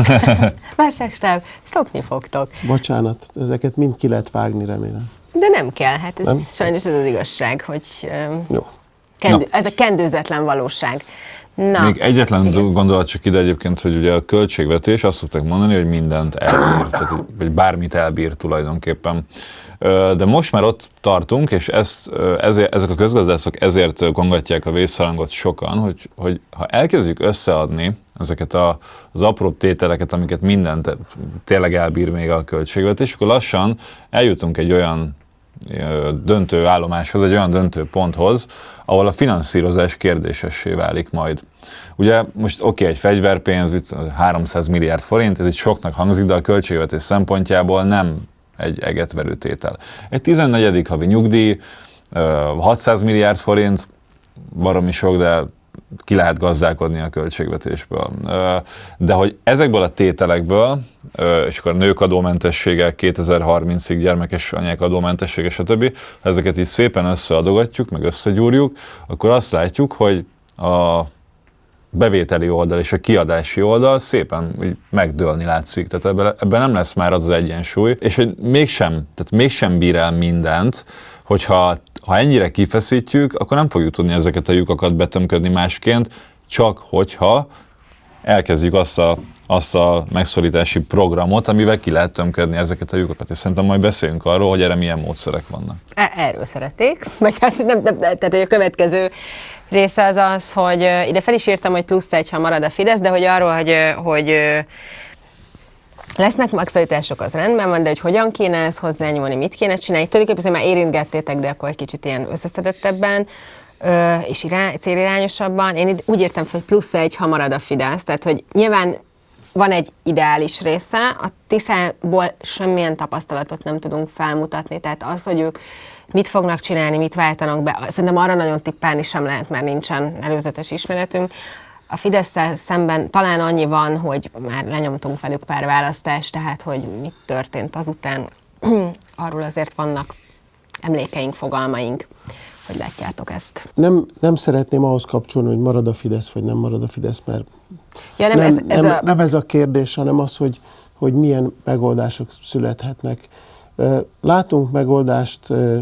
Válságstáb, szopni fogtok. Bocsánat, ezeket mind ki lehet vágni, remélem. De nem kell, hát ez nem? sajnos ez az igazság, hogy jó. Kendő, ez a kendőzetlen valóság. Na. Még egyetlen igen. gondolat csak ide egyébként, hogy ugye a költségvetés, azt szokták mondani, hogy mindent elbír, tehát, vagy bármit elbír tulajdonképpen. De most már ott tartunk, és ezt, ezért, ezek a közgazdászok ezért kongatják a vészharangot sokan, hogy, hogy ha elkezdjük összeadni ezeket a, az apró tételeket, amiket mindent tényleg elbír még a költségvetés, akkor lassan eljutunk egy olyan döntő állomáshoz, egy olyan döntő ponthoz, ahol a finanszírozás kérdésessé válik majd. Ugye most oké, okay, egy fegyverpénz, háromszáz milliárd forint, ez így soknak hangzik, de a költségvetés szempontjából nem egy egetverő tétel. Egy tizennegyedik havi nyugdíj, hatszáz milliárd forint, baromi sok, de ki lehet gazdálkodni a költségvetésből. De hogy ezekből a tételekből, és akkor a nők adómentessége, kétezer-harmincig gyermekes anyák adómentessége, stb. Ha ezeket így szépen összeadogatjuk, meg összegyúrjuk, akkor azt látjuk, hogy a bevételi oldal és a kiadási oldal szépen úgy megdőlni látszik. Tehát ebben, ebben nem lesz már az az egyensúly, és hogy mégsem, tehát mégsem bír el mindent, hogyha ha ennyire kifeszítjük, akkor nem fogjuk tudni ezeket a lyukakat betömködni másként, csak hogyha elkezdjük azt a, azt a megszorítási programot, amivel ki lehet tömködni ezeket a lyukakat. És szerintem majd beszéljünk arról, hogy erre milyen módszerek vannak. Erről szeretnék, vagy hát nem, nem, tehát hogy a következő része az az, hogy ide fel is írtam, hogy plusz egy, ha marad a Fidesz, de hogy arról, hogy, hogy lesznek megszorítások, az rendben van, de hogy hogyan kéne ezt hozzányúlni, mit kéne csinálni. Tulajdonképpen már érintgettétek, de akkor egy kicsit ilyen összeszedettebben és irány, célirányosabban. Én úgy értem, hogy plusz egy, ha marad a Fidesz. Tehát, hogy nyilván van egy ideális része, a Tiszából semmilyen tapasztalatot nem tudunk felmutatni. Tehát az, hogy ők mit fognak csinálni, mit váltanak be, szerintem arra nagyon tippálni sem lehet, mert nincsen előzetes ismeretünk. A Fidesz-szel szemben talán annyi van, hogy már lenyomtunk velük pár választást, tehát hogy mit történt azután, arról azért vannak emlékeink, fogalmaink. Hogy látjátok ezt? Nem, nem szeretném ahhoz kapcsolni, hogy marad a Fidesz, vagy nem marad a Fidesz, mert ja, nem, nem, ez, ez nem, a... nem ez a kérdés, hanem az, hogy, hogy milyen megoldások születhetnek. Látunk megoldást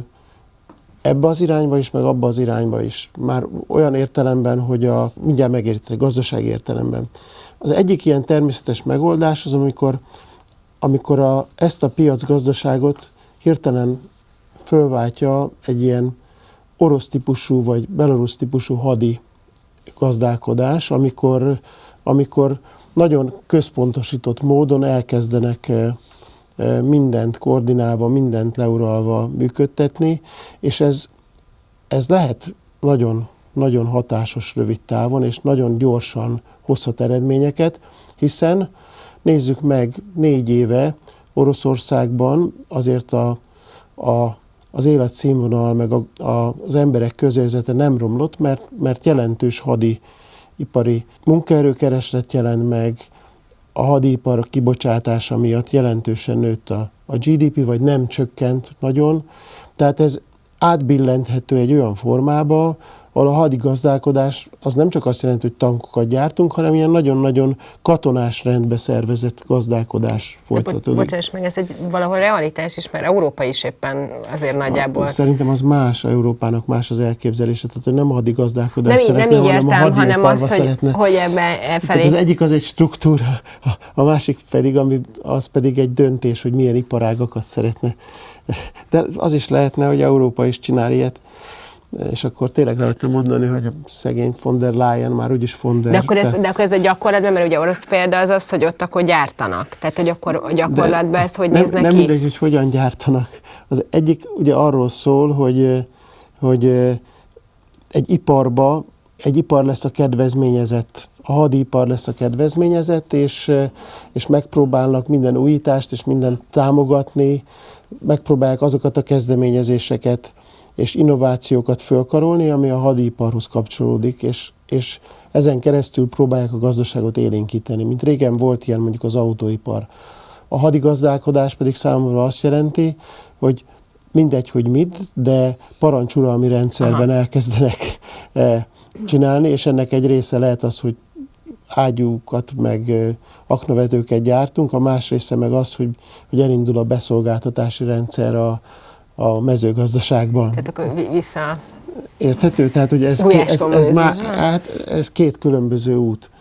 ebbe az irányba is, meg abba az irányba is. Már olyan értelemben, hogy a, mindjárt megértett, gazdasági értelemben. Az egyik ilyen természetes megoldás az, amikor, amikor a, ezt a piacgazdaságot hirtelen fölváltja egy ilyen orosz típusú vagy belorusz típusú hadi gazdálkodás, amikor, amikor nagyon központosított módon elkezdenek mindent koordinálva, mindent leuralva működtetni, és ez, ez lehet nagyon, nagyon hatásos rövid távon, és nagyon gyorsan hozhat eredményeket, hiszen nézzük meg, négy éve Oroszországban azért a, a, az életszínvonal, meg a, a, az emberek közérzete nem romlott, mert, mert jelentős hadipari munkaerőkereslet jelent meg, a hadipar kibocsátása miatt jelentősen nőtt a, a gé dé pé, vagy nem csökkent nagyon. Tehát ez átbillenthető egy olyan formába, ahol a hadigazdálkodás az nem csak azt jelenti, hogy tankokat gyártunk, hanem ilyen nagyon-nagyon katonás rendbe szervezett gazdálkodás folytatódik. Bo- bocsáss meg, ez egy valahol realitás is, mert Európa is éppen azért nagyjából... Szerintem az más, Európának más az elképzelése, tehát hogy nem a hadigazdálkodás nem, szeretne, nem így értem, hanem, hanem az, hogy, szeretne. hogy ebben elfelé... Az egyik az egy struktúra, a másik pedig, ami, az pedig egy döntés, hogy milyen iparágakat szeretne. De az is lehetne, hogy Európa is csinál ilyet, és akkor tényleg lehetne mondani, hogy a szegény von der Leyen már úgyis von der... De akkor, ez, de akkor ez a gyakorlatban, mert ugye orosz példa az az, hogy ott akkor gyártanak. Tehát, hogy akkor a gyakorlatban de ez hogy nem, néz neki? Nem mindegy, hogy hogyan gyártanak. Az egyik ugye arról szól, hogy, hogy egy iparba, egy ipar lesz a kedvezményezett, a hadipar lesz a kedvezményezett, és, és megpróbálnak minden újítást és mindent támogatni, megpróbálják azokat a kezdeményezéseket és innovációkat fölkarolni, ami a hadiparhoz kapcsolódik, és, és ezen keresztül próbálják a gazdaságot élénkíteni. Mint régen volt ilyen mondjuk az autóipar. A hadigazdálkodás pedig számomra azt jelenti, hogy mindegy, hogy mit, de parancsuralmi rendszerben Aha. elkezdenek csinálni, és ennek egy része lehet az, hogy ágyúkat, meg aknavetőket gyártunk, a más része meg az, hogy, hogy elindul a beszolgáltatási rendszer a, a mezőgazdaságban. Tehát akkor vissza... Érthető? Tehát, hogy ez, ké, ez, ez, már, hát, ez két különböző út.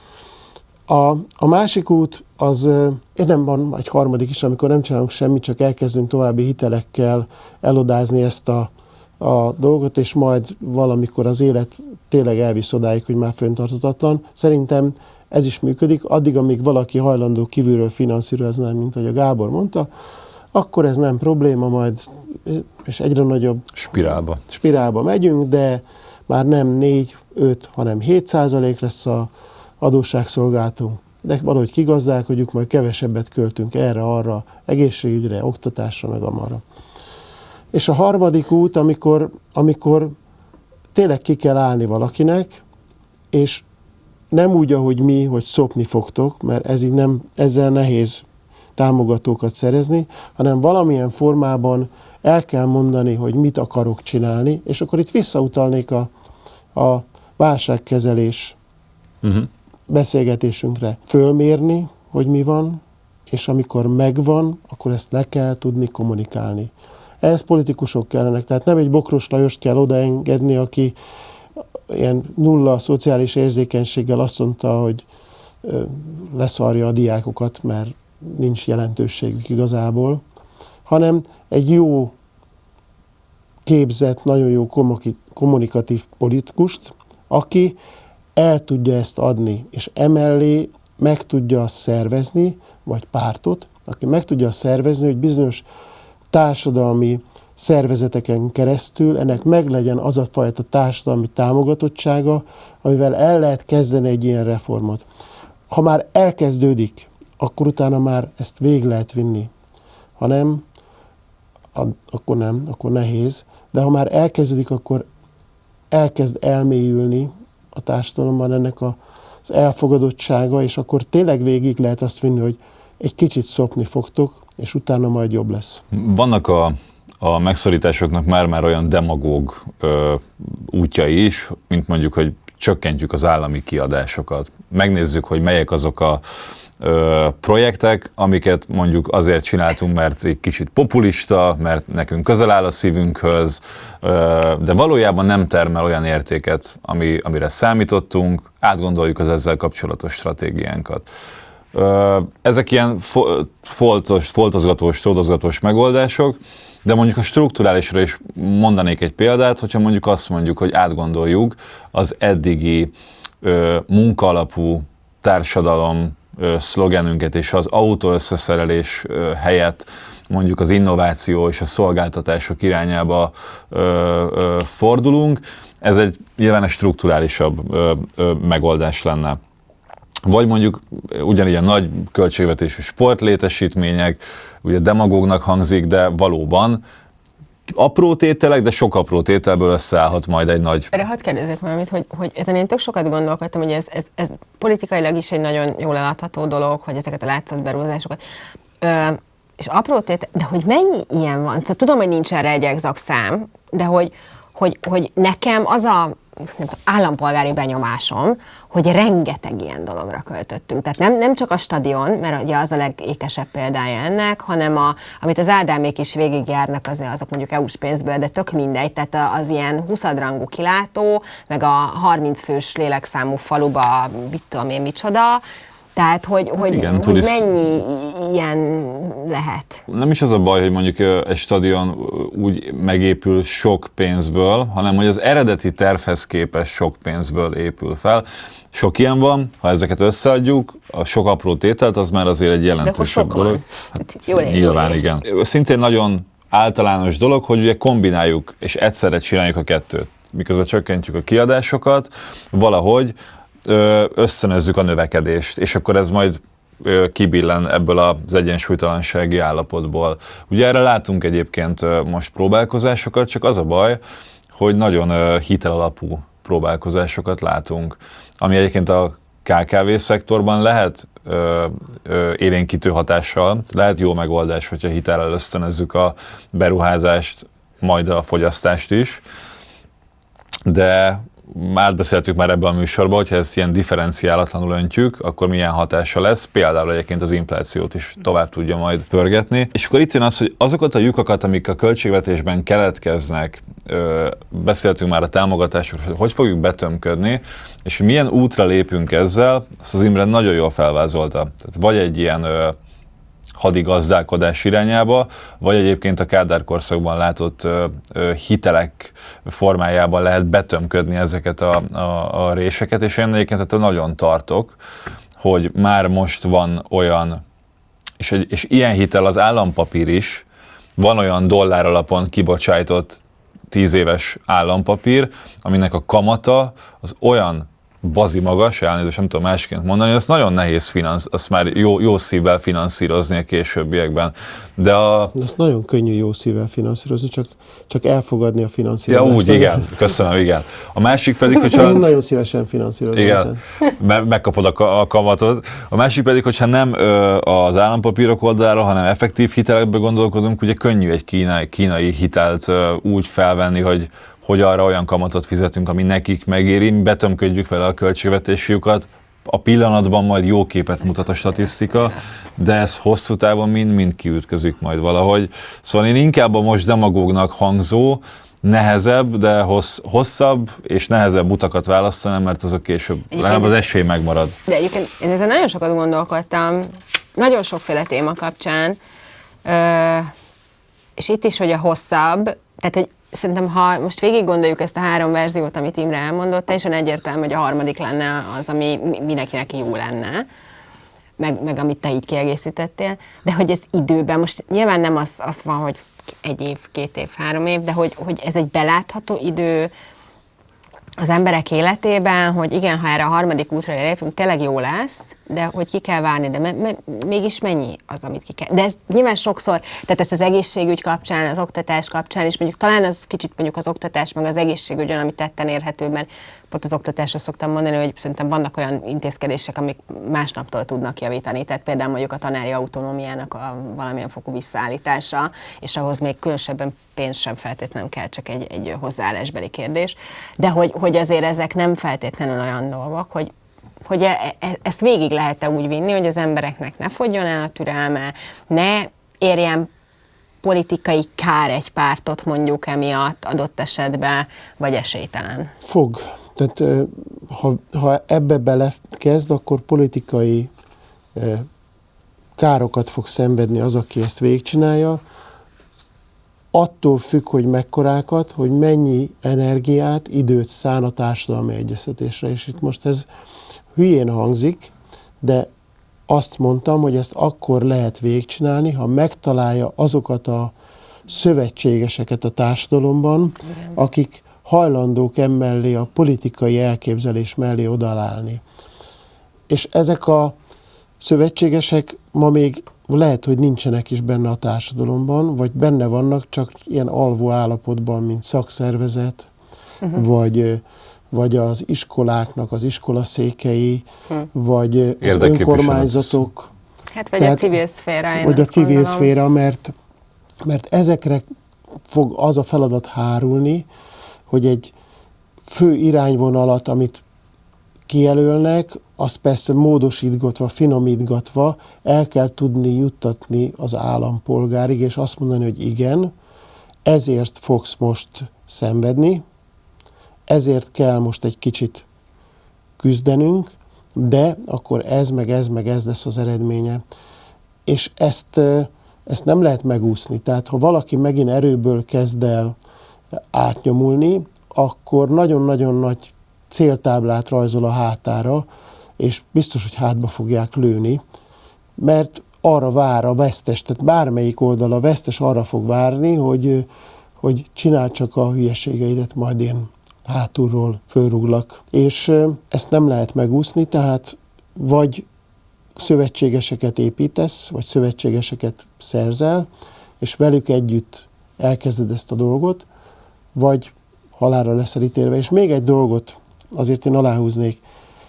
A, a másik út az, nem van egy harmadik is, amikor nem csinálunk semmit, csak elkezdünk további hitelekkel elodázni ezt a, a dolgot, és majd valamikor az élet tényleg elvisz odáig, hogy már fenntarthatatlan. Szerintem ez is működik, addig, amíg valaki hajlandó kívülről finanszírozni, mint ahogy a Gábor mondta, akkor ez nem probléma, majd és egyre nagyobb Spirálba. spirálba megyünk, de már nem négy, öt, hanem hét százalék lesz a adósságszolgáltunk. De valahogy kigazdálkodjuk, majd kevesebbet költünk erre, arra, egészségügyre, oktatásra, meg amarra. És a harmadik út, amikor, amikor tényleg ki kell állni valakinek, és nem úgy, ahogy mi, hogy szopni fogtok, mert ez így nem, ezzel nehéz támogatókat szerezni, hanem valamilyen formában el kell mondani, hogy mit akarok csinálni, és akkor itt visszautalnék a, a válságkezelés uh-huh. beszélgetésünkre. Fölmérni, hogy mi van, és amikor megvan, akkor ezt le kell tudni kommunikálni. Ehhez politikusok kellenek, tehát nem egy Bokros Lajost kell odaengedni, aki ilyen nulla szociális érzékenységgel azt mondta, hogy leszarja a diákokat, mert nincs jelentőségük igazából, hanem egy jó képzett, nagyon jó kommunikatív politikust, aki el tudja ezt adni, és emellé meg tudja szervezni, vagy pártot, aki meg tudja szervezni, hogy bizonyos társadalmi szervezeteken keresztül ennek meglegyen az a fajta társadalmi támogatottsága, amivel el lehet kezdeni egy ilyen reformot. Ha már elkezdődik, akkor utána már ezt végig lehet vinni. Ha nem, akkor nem, akkor nehéz. De ha már elkezdődik, akkor elkezd elmélyülni a társadalomban ennek a, az elfogadottsága, és akkor tényleg végig lehet azt vinni, hogy egy kicsit szopni fogtok, és utána majd jobb lesz. Vannak a, a megszorításoknak már-már olyan demagóg ö, útjai is, mint mondjuk, hogy csökkentjük az állami kiadásokat. Megnézzük, hogy melyek azok a ö, projektek, amiket mondjuk azért csináltunk, mert egy kicsit populista, mert nekünk közel áll a szívünkhöz, ö, de valójában nem termel olyan értéket, ami, amire számítottunk, átgondoljuk az ezzel kapcsolatos stratégiánkat. Ezek ilyen foltos, foltozgatós, toldozgatós megoldások, de mondjuk a strukturálisra is mondanék egy példát, hogyha mondjuk azt mondjuk, hogy átgondoljuk az eddigi ö, munkaalapú társadalom ö, szlogenünket, és az autó összeszerelés ö, helyett mondjuk az innováció és a szolgáltatások irányába ö, ö, fordulunk, ez egy nyilván egy strukturálisabb ö, ö, megoldás lenne. Vagy mondjuk ugyanilyen nagy költségvetésű sportlétesítmények, ugye demagógnak hangzik, de valóban apró tételek, de sok apró tételből összeállhat majd egy nagy... Erre hadd kérdezzek valamit, hogy, hogy ezen én tök sokat gondolkodtam, hogy ez, ez, ez politikailag is egy nagyon jól elátható dolog, hogy ezeket a látszatberuházásokat... Ö, és apró tétel, de hogy mennyi ilyen van? Szóval tudom, hogy nincs erre egy exakt szám, de hogy, hogy, hogy nekem az a nem tudom, állampolgári benyomásom, hogy rengeteg ilyen dologra költöttünk. Tehát nem, nem csak a stadion, mert ugye az a legékesebb példája ennek, hanem a, amit az Ádámék is végigjárnak, az, azok mondjuk é u-s pénzből, de tök mindegy, tehát az ilyen huszadrangú kilátó, meg a harminc fős lélekszámú faluba, mit tudom én micsoda, tehát, hogy, hogy, igen, hogy turiszt... mennyi ilyen lehet. Nem is az a baj, hogy mondjuk egy stadion úgy megépül sok pénzből, hanem hogy az eredeti tervhez képest sok pénzből épül fel. Sok ilyen van, ha ezeket összeadjuk, a sok apró tételt, az már azért egy jelentősebb dolog. Hát, jól ér, nyilván, jól igen. Szintén nagyon általános dolog, hogy ugye kombináljuk, és egyszerre csináljuk a kettőt. Miközben csökkentjük a kiadásokat, valahogy összönözzük a növekedést, és akkor ez majd kibillen ebből az egyensúlytalansági állapotból. Ugye erre látunk egyébként most próbálkozásokat, csak az a baj, hogy nagyon hitelalapú próbálkozásokat látunk, ami egyébként a ká ká vé szektorban lehet ö, ö, élénkítő hatással, lehet jó megoldás, hogyha hitellel ösztönözzük a beruházást, majd a fogyasztást is, de átbeszéltük már ebben a műsorban, hogyha ezt ilyen differenciálatlanul öntjük, akkor milyen hatása lesz, például egyébként az inflációt is tovább tudja majd pörgetni. És akkor itt jön az, hogy azokat a lyukakat, amik a költségvetésben keletkeznek, beszéltünk már a támogatásokról, hogy hogy fogjuk betömködni, és milyen útra lépünk ezzel, azt az Imre nagyon jól felvázolta. Tehát vagy egy ilyen hadigazdálkodás irányába, vagy egyébként a Kádár korszakban látott ö, ö, hitelek formájában lehet betömködni ezeket a, a, a réseket, és én egyébként ettől nagyon tartok, hogy már most van olyan és, egy, és ilyen hitel az állampapír is, van olyan dollár alapon kibocsájtott tíz éves állampapír, aminek a kamata az olyan bazi magas, elnézést nem tudom másként mondani, azt nagyon nehéz finansz, azt már jó, jó szívvel finanszírozni a későbbiekben. De a... Azt nagyon könnyű jó szívvel finanszírozni, csak, csak elfogadni a finanszírozást. Ja, úgy, igen, köszönöm, igen. A másik pedig, hogyha... Én nagyon szívesen finanszírozom. Igen, mert megkapod a, a kamatot. A másik pedig, hogyha nem ö, az állampapírok oldalára, hanem effektív hitelekbe gondolkodunk, ugye könnyű egy kínai, kínai hitelt ö, úgy felvenni, hogy hogy arra olyan kamatot fizetünk, ami nekik megéri, betömködjük vele a költségvetési lyukat, a pillanatban majd jó képet mutat a statisztika, de ez hosszú távon mind-mind kiütközik majd valahogy. Szóval én inkább a most demagógnak hangzó, nehezebb, de hossz, hosszabb és nehezebb utakat választanám, mert azok később legalább az esély megmarad. De egyébként én ezen nagyon sokat gondolkodtam, nagyon sokféle téma kapcsán, és itt is, hogy a hosszabb, tehát, hogy szerintem, ha most végig gondoljuk ezt a három verziót, amit Imre elmondott, teljesen egyértelmű, hogy a harmadik lenne az, ami mindenkinek jó lenne, meg, meg amit te így kiegészítettél, de hogy ez időben, most nyilván nem az, az van, hogy egy év, két év, három év, de hogy, hogy ez egy belátható idő az emberek életében, hogy igen, ha erre a harmadik útra lépünk, tényleg jó lesz, de hogy ki kell várni, de me, me, mégis mennyi az, amit ki kell. De ez nyilván sokszor, tehát ezt az egészségügy kapcsán, az oktatás kapcsán is, mondjuk talán az kicsit mondjuk az oktatás, meg az egészségügy olyan, ami tetten érhető, mert pont az oktatásra szoktam mondani, hogy szerintem vannak olyan intézkedések, amik másnaptól tudnak javítani. Tehát például mondjuk a tanári autonómiának a valamilyen fokú visszaállítása, és ahhoz még különösebben pénz sem feltétlenül kell, csak egy, egy hozzáállásbeli kérdés. De hogy, hogy azért ezek nem feltétlenül olyan dolgok, hogy hogy e, e, ezt végig lehet-e úgy vinni, hogy az embereknek ne fogjon el a türelme, ne érjen politikai kár egy pártot mondjuk emiatt adott esetben, vagy esélytelen? Fog. Tehát ha, ha ebbe belekezd, akkor politikai károkat fog szenvedni az, aki ezt végigcsinálja. Attól függ, hogy mekkorákat, hogy mennyi energiát, időt szán a társadalmi egyeztetésre. És itt most ez hülyén hangzik, de azt mondtam, hogy ezt akkor lehet végigcsinálni, ha megtalálja azokat a szövetségeseket a társadalomban, igen, akik hajlandók emellé a politikai elképzelés mellé odaállni. És ezek a szövetségesek ma még lehet, hogy nincsenek is benne a társadalomban, vagy benne vannak, csak ilyen alvó állapotban, mint szakszervezet, uh-huh. vagy, vagy az iskoláknak az iskolaszékei, uh-huh. vagy az önkormányzatok. Hát vagy Tehát, a civil szféra. Vagy a civil gondolom. szféra, mert, mert ezekre fog az a feladat hárulni, hogy egy fő irányvonalat, amit kijelölnek, azt persze módosítgatva, finomítgatva el kell tudni juttatni az állampolgárig, és azt mondani, hogy igen, ezért fogsz most szenvedni, ezért kell most egy kicsit küzdenünk, de akkor ez, meg ez, meg ez lesz az eredménye. És ezt, ezt nem lehet megúszni. Tehát ha valaki megint erőből kezd el átnyomulni, akkor nagyon-nagyon nagy céltáblát rajzol a hátára, és biztos, hogy hátba fogják lőni, mert arra vár a vesztes, tehát bármelyik oldal a vesztes arra fog várni, hogy, hogy csináld csak a hülyeségeidet, majd én hátulról fölrúglak. És ezt nem lehet megúszni, tehát vagy szövetségeseket építesz, vagy szövetségeseket szerzel, és velük együtt elkezded ezt a dolgot, vagy halálra leszel ítélve. És még egy dolgot azért én aláhúznék.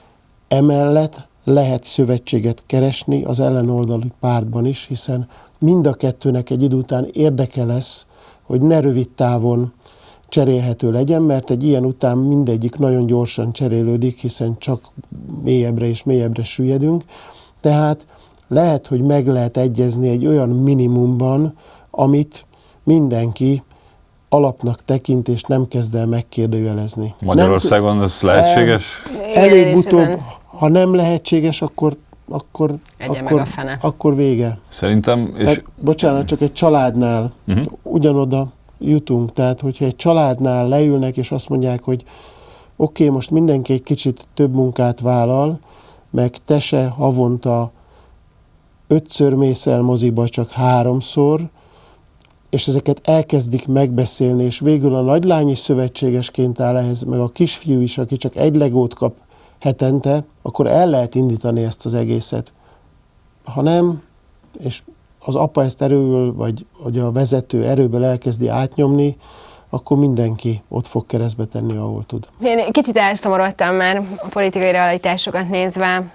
Emellett lehet szövetséget keresni az ellenoldali pártban is, hiszen mind a kettőnek egy idő után érdeke lesz, hogy ne rövid távon cserélhető legyen, mert egy ilyen után mindegyik nagyon gyorsan cserélődik, hiszen csak mélyebbre és mélyebbre süllyedünk. Tehát lehet, hogy meg lehet egyezni egy olyan minimumban, amit mindenki alapnak tekint, és nem kezd el megkérdőjelezni. Magyarországon nem, ez lehetséges? El, előbb-utóbb, ha nem lehetséges, akkor, akkor, akkor, akkor vége. Szerintem... És... Tehát, bocsánat, csak egy családnál uh-huh. ugyanoda jutunk. Tehát, hogyha egy családnál leülnek, és azt mondják, hogy oké, okay, most mindenki egy kicsit több munkát vállal, meg te se havonta ötször mész el moziba, csak háromszor, és ezeket elkezdik megbeszélni, és végül a nagylány is szövetségesként áll ehhez, meg a kisfiú is, aki csak egy legót kap hetente, akkor el lehet indítani ezt az egészet. Ha nem, és az apa ezt erőből, vagy, vagy a vezető erőből elkezdi átnyomni, akkor mindenki ott fog keresztbe tenni, ahol tud. Én kicsit elszomorodtam már a politikai realitásokat nézve.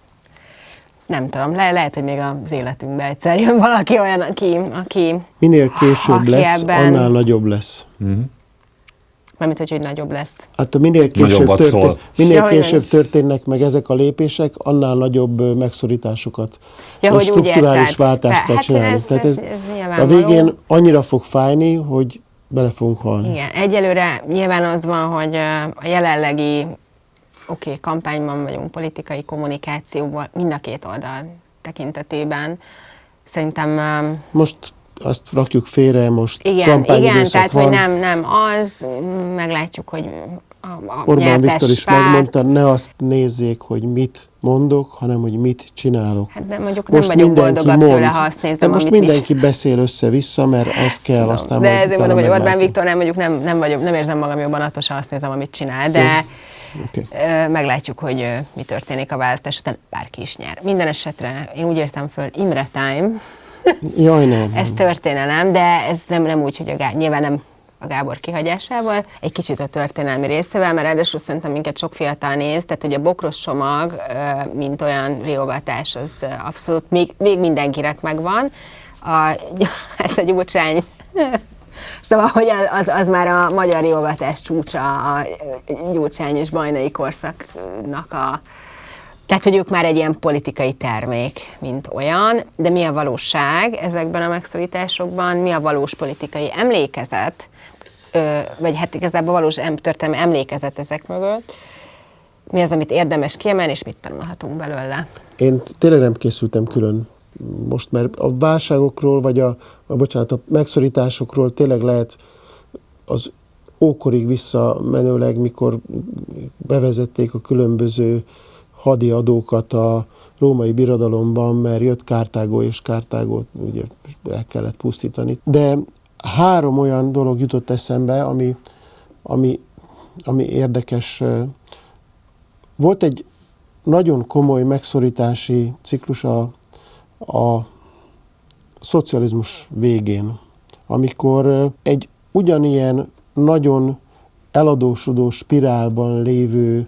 Nem tudom, le, lehet, hogy még az életünkben egyszer jön valaki olyan, aki... aki Minél később aki lesz, ebben... annál nagyobb lesz. Mm-hmm. Mármint, hogy, hogy nagyobb lesz. Hát minél később, Nagyobbat történ... szól. minél Ja, később történnek meg ezek a lépések, annál nagyobb megszorításokat, Ja, hogy úgy strukturális érted. váltást kell Hát csinálni. ez, Tehát ez, ez, ez a nyilvánvaló. végén annyira fog fájni, hogy bele fogunk halni. Igen, egyelőre nyilván az van, hogy a jelenlegi oké, okay, kampányban vagyunk, politikai kommunikációban, mind a két oldal tekintetében. Szerintem... Most azt rakjuk félre, most igen, igen, tehát van. hogy nem, nem az, meglátjuk, hogy a, a Orbán nyertes Viktor is párt... megmondta, ne azt nézzék, hogy mit mondok, hanem hogy mit csinálok. Hát de mondjuk most nem vagyok boldogabb mond, tőle, ha azt nézem, de most amit mindenki mi... beszél össze-vissza, mert az kell, aztán de ezért mondom, hogy Orbán meglátom. Viktor nem mondjuk nem, nem, vagyok, nem érzem magam jobban attól, ha azt nézem, amit csinál, de okay. meglátjuk, hogy mi történik a választás után, bárki is nyer. Minden esetre én úgy értem föl, Imre time. Jaj, nem. Ez történelem, de ez nem, nem úgy, hogy a Gá... nyilván nem a Gábor kihagyásával, egy kicsit a történelmi részével, mert ráadásul szerintem minket sok fiatal néz, tehát hogy a bokros csomag, mint olyan riogatás, az abszolút még, még mindenkinek megvan. A, ez a Gyurcsány, szóval, hogy az, az már a magyar riogatás csúcsa, a Gyurcsány és Bajnai korszaknak a... Tehát, hogy ők már egy ilyen politikai termék, mint olyan, de mi a valóság ezekben a megszorításokban, mi a valós politikai emlékezet, vagy hát igazából valós történelmi emlékezet ezek mögött, mi az, amit érdemes kiemelni, és mit tanulhatunk belőle? Én tényleg nem készültem külön most, mert a válságokról, vagy a, a, bocsánat, a megszorításokról tényleg lehet az ókorig visszamenőleg, mikor bevezették a különböző hadi adókat a római birodalomban, mert jött Kartágó, és Kartágót ugye el kellett pusztítani. De három olyan dolog jutott eszembe, ami, ami, ami érdekes. Volt egy nagyon komoly megszorítási ciklus a, a szocializmus végén, amikor egy ugyanilyen nagyon eladósodó spirálban lévő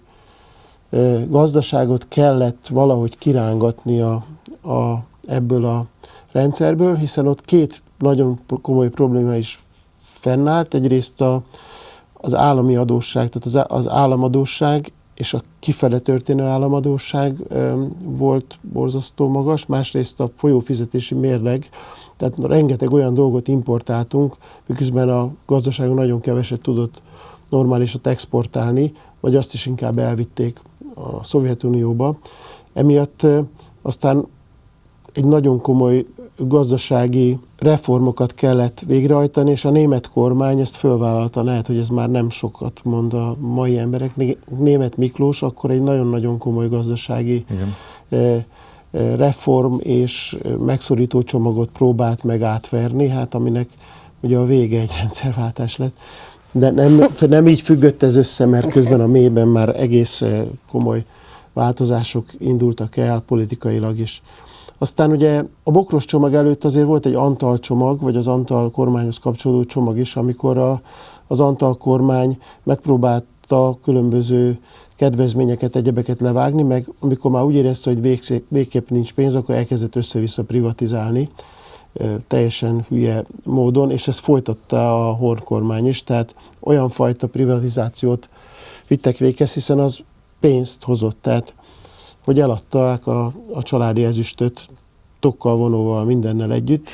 gazdaságot kellett valahogy kirángatni a, a, ebből a rendszerből, hiszen ott két nagyon komoly probléma is fennállt. Egyrészt a, az állami adósság, tehát az, az államadósság és a kifele történő államadósság volt borzasztó magas, másrészt a folyófizetési mérleg, tehát rengeteg olyan dolgot importáltunk, miközben a gazdaság nagyon keveset tudott normálisat exportálni, vagy azt is inkább elvitték a Szovjetunióba. Emiatt aztán egy nagyon komoly gazdasági reformokat kellett végrehajtani, és a német kormány ezt fölvállalta, lehet, hogy ez már nem sokat mond a mai emberek. Német Miklós akkor egy nagyon-nagyon komoly gazdasági Igen. reform és megszorító csomagot próbált meg átverni, hát aminek ugye a vége egy rendszerváltás lett. De nem, nem így függött ez össze, mert közben a mélyben már egész komoly változások indultak el politikailag is. Aztán ugye a bokros csomag előtt azért volt egy Antal csomag, vagy az Antal kormányhoz kapcsolódó csomag is, amikor a, az Antal kormány megpróbálta különböző kedvezményeket, egyebeket levágni, meg amikor már úgy érezte, hogy vég, végképp nincs pénz, akkor elkezdett össze-vissza privatizálni, teljesen hülye módon, és ezt folytatta a Horn kormány is, tehát olyan fajta privatizációt vittek véghez, hiszen az pénzt hozott, tehát hogy eladták a, a családi ezüstöt tokkal, vonóval, mindennel együtt,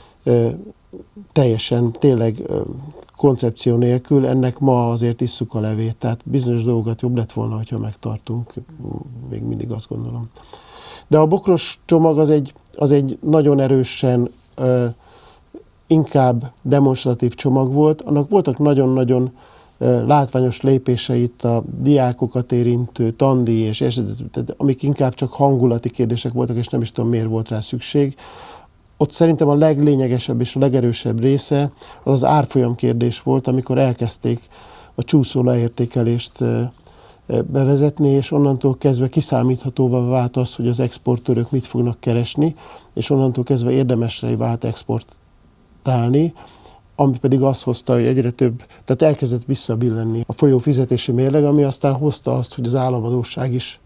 teljesen tényleg koncepció nélkül, ennek ma azért isszuk a levét, tehát bizonyos dolgokat jobb lett volna, hogyha megtartunk, még mindig azt gondolom. De a bokros csomag az egy, az egy nagyon erősen uh, inkább demonstratív csomag volt, annak voltak nagyon-nagyon látványos lépéseit, a diákokat érintő tandíj és esetet, amik inkább csak hangulati kérdések voltak, és nem is tudom, miért volt rá szükség. Ott szerintem a leglényegesebb és a legerősebb része az az árfolyam kérdés volt, amikor elkezdték a csúszó leértékelést bevezetni, és onnantól kezdve kiszámíthatóvá vált az, hogy az exportőrök mit fognak keresni, és onnantól kezdve érdemesre vált exportálni, ami pedig azt hozta, hogy egyre több, tehát elkezdett visszabillenni a folyó fizetési mérleg, ami aztán hozta azt, hogy az államadósság is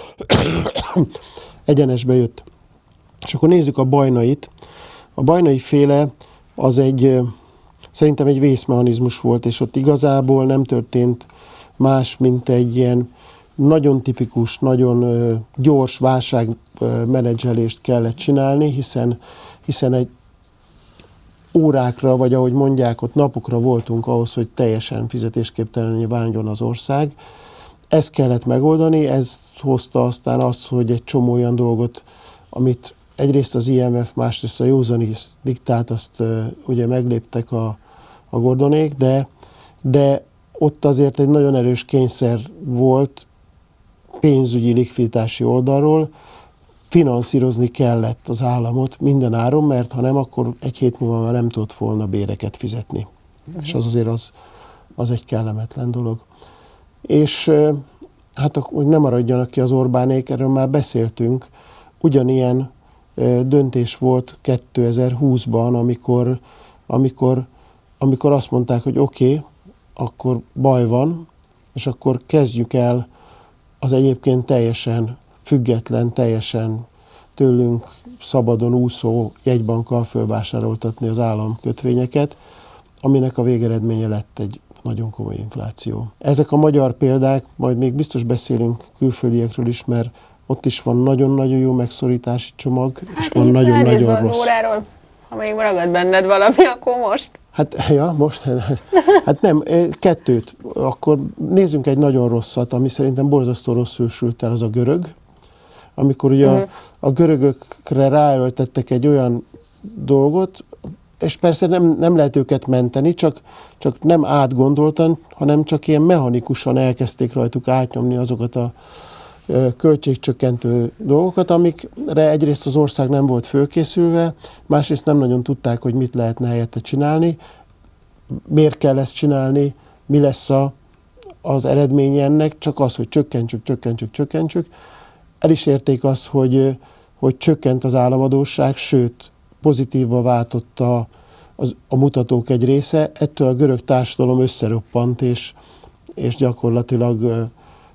egyenesbe jött. És akkor nézzük a Bajnait. A Bajnai féle az egy, szerintem egy vészmechanizmus volt, és ott igazából nem történt más, mint egy ilyen nagyon tipikus, nagyon gyors válságmenedzselést kellett csinálni, hiszen, hiszen egy órákra, vagy ahogy mondják, ott napokra voltunk ahhoz, hogy teljesen fizetésképtelenné váljon az ország. Ezt kellett megoldani, ez hozta aztán azt, hogy egy csomó olyan dolgot, amit egyrészt az I M F, másrészt a józanész diktált, azt uh, ugye megléptek a, a Gordonék, de, de ott azért egy nagyon erős kényszer volt pénzügyi likviditási oldalról, finanszírozni kellett az államot minden áron, mert ha nem, akkor egy hét múlva már nem tudott volna béreket fizetni. Uh-huh. És az azért az, az egy kellemetlen dolog. És hát, hogy nem maradjanak ki az Orbánék, erről már beszéltünk, ugyanilyen döntés volt kétezer-húszban, amikor, amikor, amikor azt mondták, hogy oké, okay, akkor baj van, és akkor kezdjük el az egyébként teljesen független, teljesen tőlünk szabadon úszó jegybankkal fölvásároltatni az államkötvényeket, aminek a végeredménye lett egy nagyon komoly infláció. Ezek a magyar példák, majd még biztos beszélünk külföldiekről is, mert ott is van nagyon-nagyon jó megszorítási csomag, hát és van nagyon-nagyon rossz. Óráról, ha még ragad benned valami, akkor most. Hát, ja, most, hát nem, kettőt. Akkor nézzünk egy nagyon rosszat, ami szerintem borzasztó rosszul sült el, az a görög. Amikor ugye uh-huh. a, a görögökre ráöltettek egy olyan dolgot, és persze nem, nem lehet őket menteni, csak, csak nem átgondoltan, hanem csak ilyen mechanikusan elkezdték rajtuk átnyomni azokat a költségcsökkentő dolgokat, amikre egyrészt az ország nem volt fölkészülve, másrészt nem nagyon tudták, hogy mit lehetne helyette csinálni, miért kell ezt csinálni, mi lesz a, az eredménye ennek, csak az, hogy csökkentsük, csökkentsük, csökkentsük. El is érték azt, hogy, hogy csökkent az államadósság, sőt, pozitívba váltott a, az, a mutatók egy része, ettől a görög társadalom összeroppant, és, és gyakorlatilag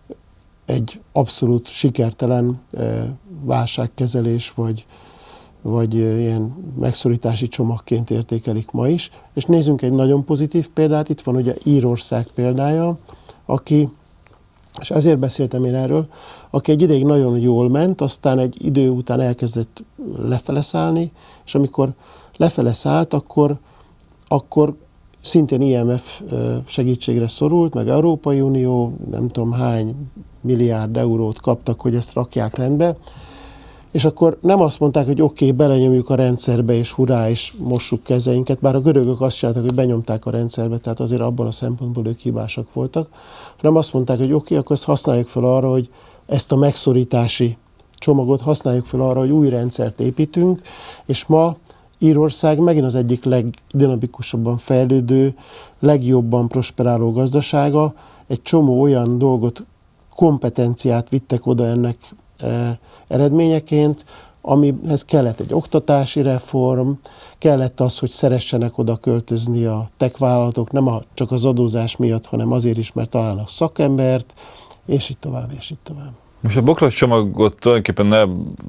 egy abszolút sikertelen válságkezelés, vagy, vagy ilyen megszorítási csomagként értékelik ma is. És nézzünk egy nagyon pozitív példát, itt van ugye Írország példája, aki, és ezért beszéltem én erről, aki egy ideig nagyon jól ment, aztán egy idő után elkezdett lefele szállni, és amikor lefele szállt, akkor, akkor szintén I M F segítségre szorult, meg Európai Unió, nem tudom hány milliárd eurót kaptak, hogy ezt rakják rendbe, és akkor nem azt mondták, hogy oké, okay, belenyomjuk a rendszerbe, és hurrá, és mossuk kezeinket, bár a görögök azt csináltak, hogy benyomták a rendszerbe, tehát azért abban a szempontból ők hibásak voltak, hanem azt mondták, hogy oké, okay, akkor ezt használjuk fel arra, hogy ezt a megszorítási csomagot használjuk fel arra, hogy új rendszert építünk, és ma Írország megint az egyik legdinamikusabban fejlődő, legjobban prosperáló gazdasága, egy csomó olyan dolgot, kompetenciát vittek oda ennek e, eredményeként, amihez kellett egy oktatási reform, kellett az, hogy szeressenek oda költözni a tech vállalatok, nem a, csak az adózás miatt, hanem azért is, mert találnak szakembert, és így tovább, és így tovább. Most a bokros csomagot tulajdonképpen ne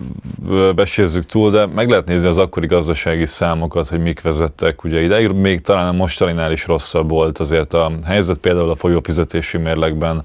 besézzük túl, de meg lehet nézni az akkori gazdasági számokat, hogy mik vezettek ugye ide. Még talán a mostaninál is rosszabb volt azért a helyzet, például a folyófizetési mérlegben.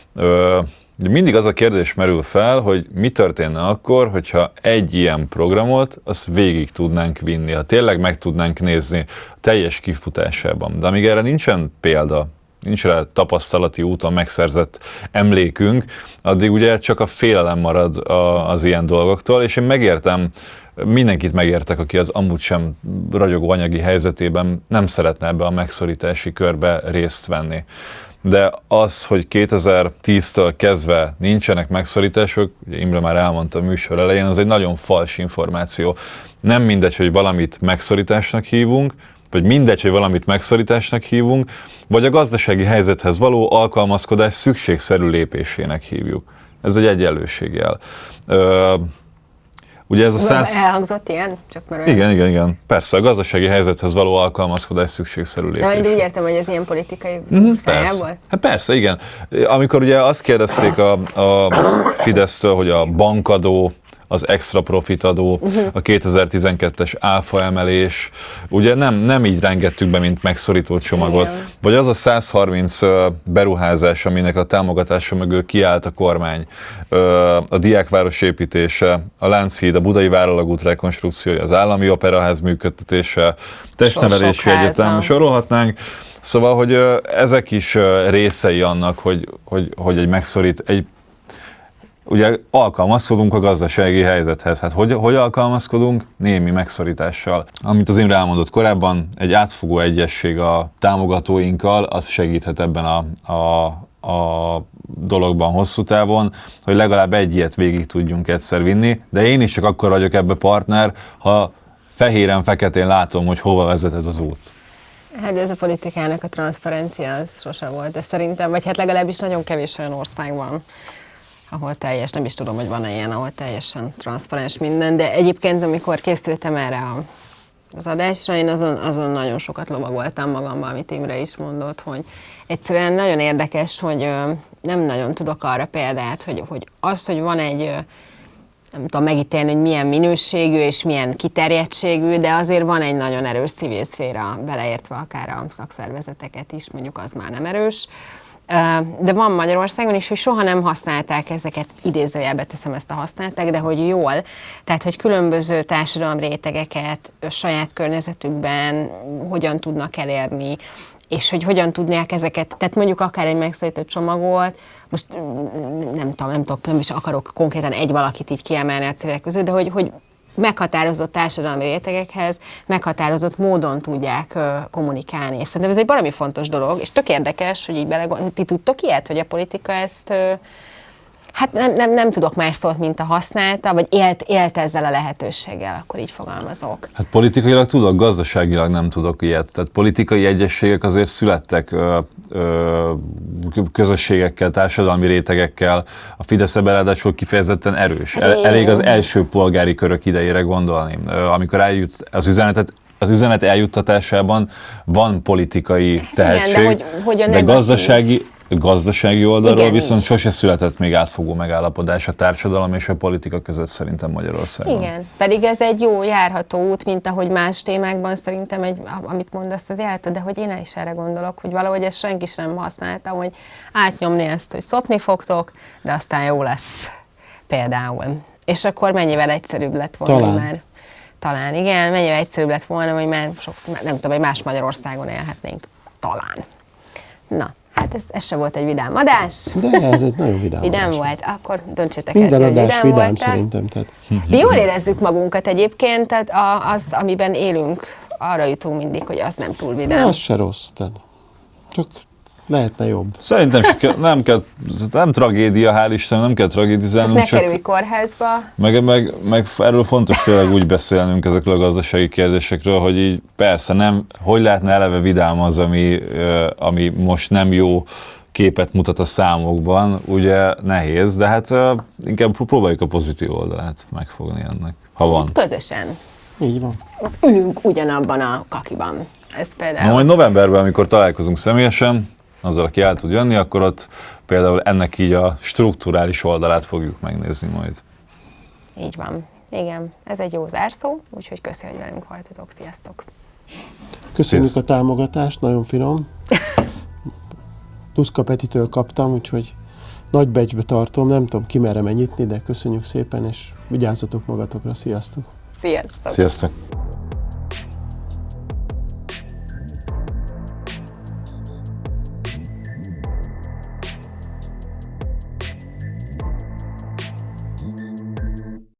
Mindig az a kérdés merül fel, hogy mi történne akkor, hogyha egy ilyen programot, azt végig tudnánk vinni, ha tényleg meg tudnánk nézni a teljes kifutásában. De amíg erre nincsen példa, nincs rá tapasztalati úton megszerzett emlékünk, addig ugye csak a félelem marad a, az ilyen dolgoktól, és én megértem, mindenkit megértek, aki az amúgy sem ragyogó anyagi helyzetében nem szeretne ebbe a megszorítási körbe részt venni. de az, hogy kétezer-tíztől kezdve nincsenek megszorítások, ugye Imre már elmondta a műsor elején, az egy nagyon fals információ. Nem mindegy, hogy valamit megszorításnak hívunk, vagy mindegy, hogy valamit megszorításnak hívunk, vagy a gazdasági helyzethez való alkalmazkodás szükségszerű lépésének hívjuk. Ez egy egyenlőségjel. Ö, ugye ez a száz... Elhangzott ilyen? Csak mert igen, igen, igen. Persze, a gazdasági helyzethez való alkalmazkodás szükségszerű lépés. De én úgy értem, hogy ez ilyen politikai mm, szájából? Hát persze, igen. Amikor ugye azt kérdezték a, a Fidesztől, hogy a bankadó, az extra profit adó, a kétezer-tizenkettes áfa emelés, ugye nem, nem így rengettük be, mint megszorító csomagot. Igen. Vagy az a száz harminc beruházás, aminek a támogatása mögül kiállt a kormány, a diákváros építése, a Lánchíd, a Budai Váralagút rekonstrukciója, az állami operaház működtetése, testnevelési egyetem, sorolhatnánk. Szóval, hogy ezek is részei annak, hogy, hogy, hogy egy megszorít, egy ugye alkalmazkodunk a gazdasági helyzethez. Hát hogy, hogy alkalmazkodunk? Némi megszorítással. Amit az Imre elmondott korábban, egy átfogó egyesség a támogatóinkkal, az segíthet ebben a, a, a dologban hosszú távon, hogy legalább egy ilyet végig tudjunk egyszer vinni, de én is csak akkor vagyok ebbe partner, ha fehéren-feketén látom, hogy hova vezet ez az út. Hát ez a politikának a transzparencia, az sose volt, de szerintem, vagy hát legalábbis nagyon kevés olyan ország van, ahol teljes, nem is tudom, hogy van-e ilyen, ahol teljesen transzparens minden, de egyébként, amikor készültem erre a, az adásra, én azon, azon nagyon sokat lovagoltam magamban, amit Imre is mondott, hogy egyszerűen nagyon érdekes, hogy ö, nem nagyon tudok arra példát, hogy, hogy az, hogy van egy, ö, nem tudom megítélni, hogy milyen minőségű és milyen kiterjedtségű, de azért van egy nagyon erős civil szféra, beleértve akár a szakszervezeteket is, mondjuk az már nem erős. De van Magyarországon is, hogy soha nem használták ezeket, idézőjelbe teszem ezt a használták, de hogy jól, tehát hogy különböző társadalmi rétegeket saját környezetükben hogyan tudnak elérni, és hogy hogyan tudják ezeket, tehát mondjuk akár egy megszorító csomagot, most nem tudom, nem tudok, nem is akarok konkrétan egy valakit így kiemelni a civilek között, de hogy, hogy meghatározott társadalmi rétegekhez meghatározott módon tudják uh, kommunikálni. És szerintem ez egy valami fontos dolog, és tök érdekes, hogy így belegondolni. Ti tudtok ilyet, hogy a politika ezt, uh, hát nem, nem, nem tudok más szót, mint a használta, vagy élt, élt ezzel a lehetőséggel, akkor így fogalmazok. Hát politikailag tudok, gazdaságilag nem tudok ilyet. Tehát politikai egyességek azért születtek ö, ö, közösségekkel, társadalmi rétegekkel. A Fidesz ráadásul kifejezetten erős. El, elég az első polgári körök idejére gondolni. Amikor eljut az üzenetet, az üzenet eljuttatásában van politikai tehetség, igen, de, hogy, hogy de gazdasági, gazdasági oldalról igen, viszont így. Sose született még átfogó megállapodás a társadalom és a politika között szerintem Magyarországon. Igen, pedig ez egy jó járható út, mint ahogy más témákban szerintem, egy, amit mondasz, az járható, de hogy én is erre gondolok, hogy valahogy ezt senki sem használta, hogy átnyomni ezt, hogy szopni fogtok, de aztán jó lesz például. És akkor mennyivel egyszerűbb lett volna Talán. már. Talán, igen, mennyivel egyszerűbb lett volna, hogy már sok, nem tudom, hogy más Magyarországon élhetnénk. Talán. Na, hát ez, ez se volt egy vidám adás. De ez egy nagyon vidám Vidám adás. volt, akkor döntsétek el, minden hogy adás vidám, vidám volt. szerintem. Tehát. Mi jól érezzük magunkat egyébként, tehát az, amiben élünk, arra jutunk mindig, hogy az nem túl vidám. Az se rossz, tehát csak lehetne jobb. Szerintem kell, nem kell, nem tragédia, hál' Isten, nem kell tragédizálnunk. Csak ne kerülj kórházba. Meg, meg, meg erről fontos tényleg úgy beszélnünk ezekről a gazdasági kérdésekről, hogy így persze nem, hogy lehetne eleve vidám az, ami, ami most nem jó képet mutat a számokban, ugye nehéz, de hát inkább próbáljuk a pozitív oldalát megfogni ennek, ha van. Közösen. Így van. Ülünk ugyanabban a kakiban. Ez például. Na, majd novemberben, amikor találkozunk személyesen, azzal, aki el tud jönni, akkor ott például ennek így a strukturális oldalát fogjuk megnézni majd. Így van. Igen, ez egy jó zárszó, úgyhogy köszönjük, hogy velünk voltatok. Sziasztok! Köszönjük Kész. a támogatást, nagyon finom. Duszka Petitől kaptam, úgyhogy nagy becsbe tartom, nem tudom ki merre nyitni, de köszönjük szépen, és vigyázzatok magatokra, sziasztok! Sziasztok! Sziasztok!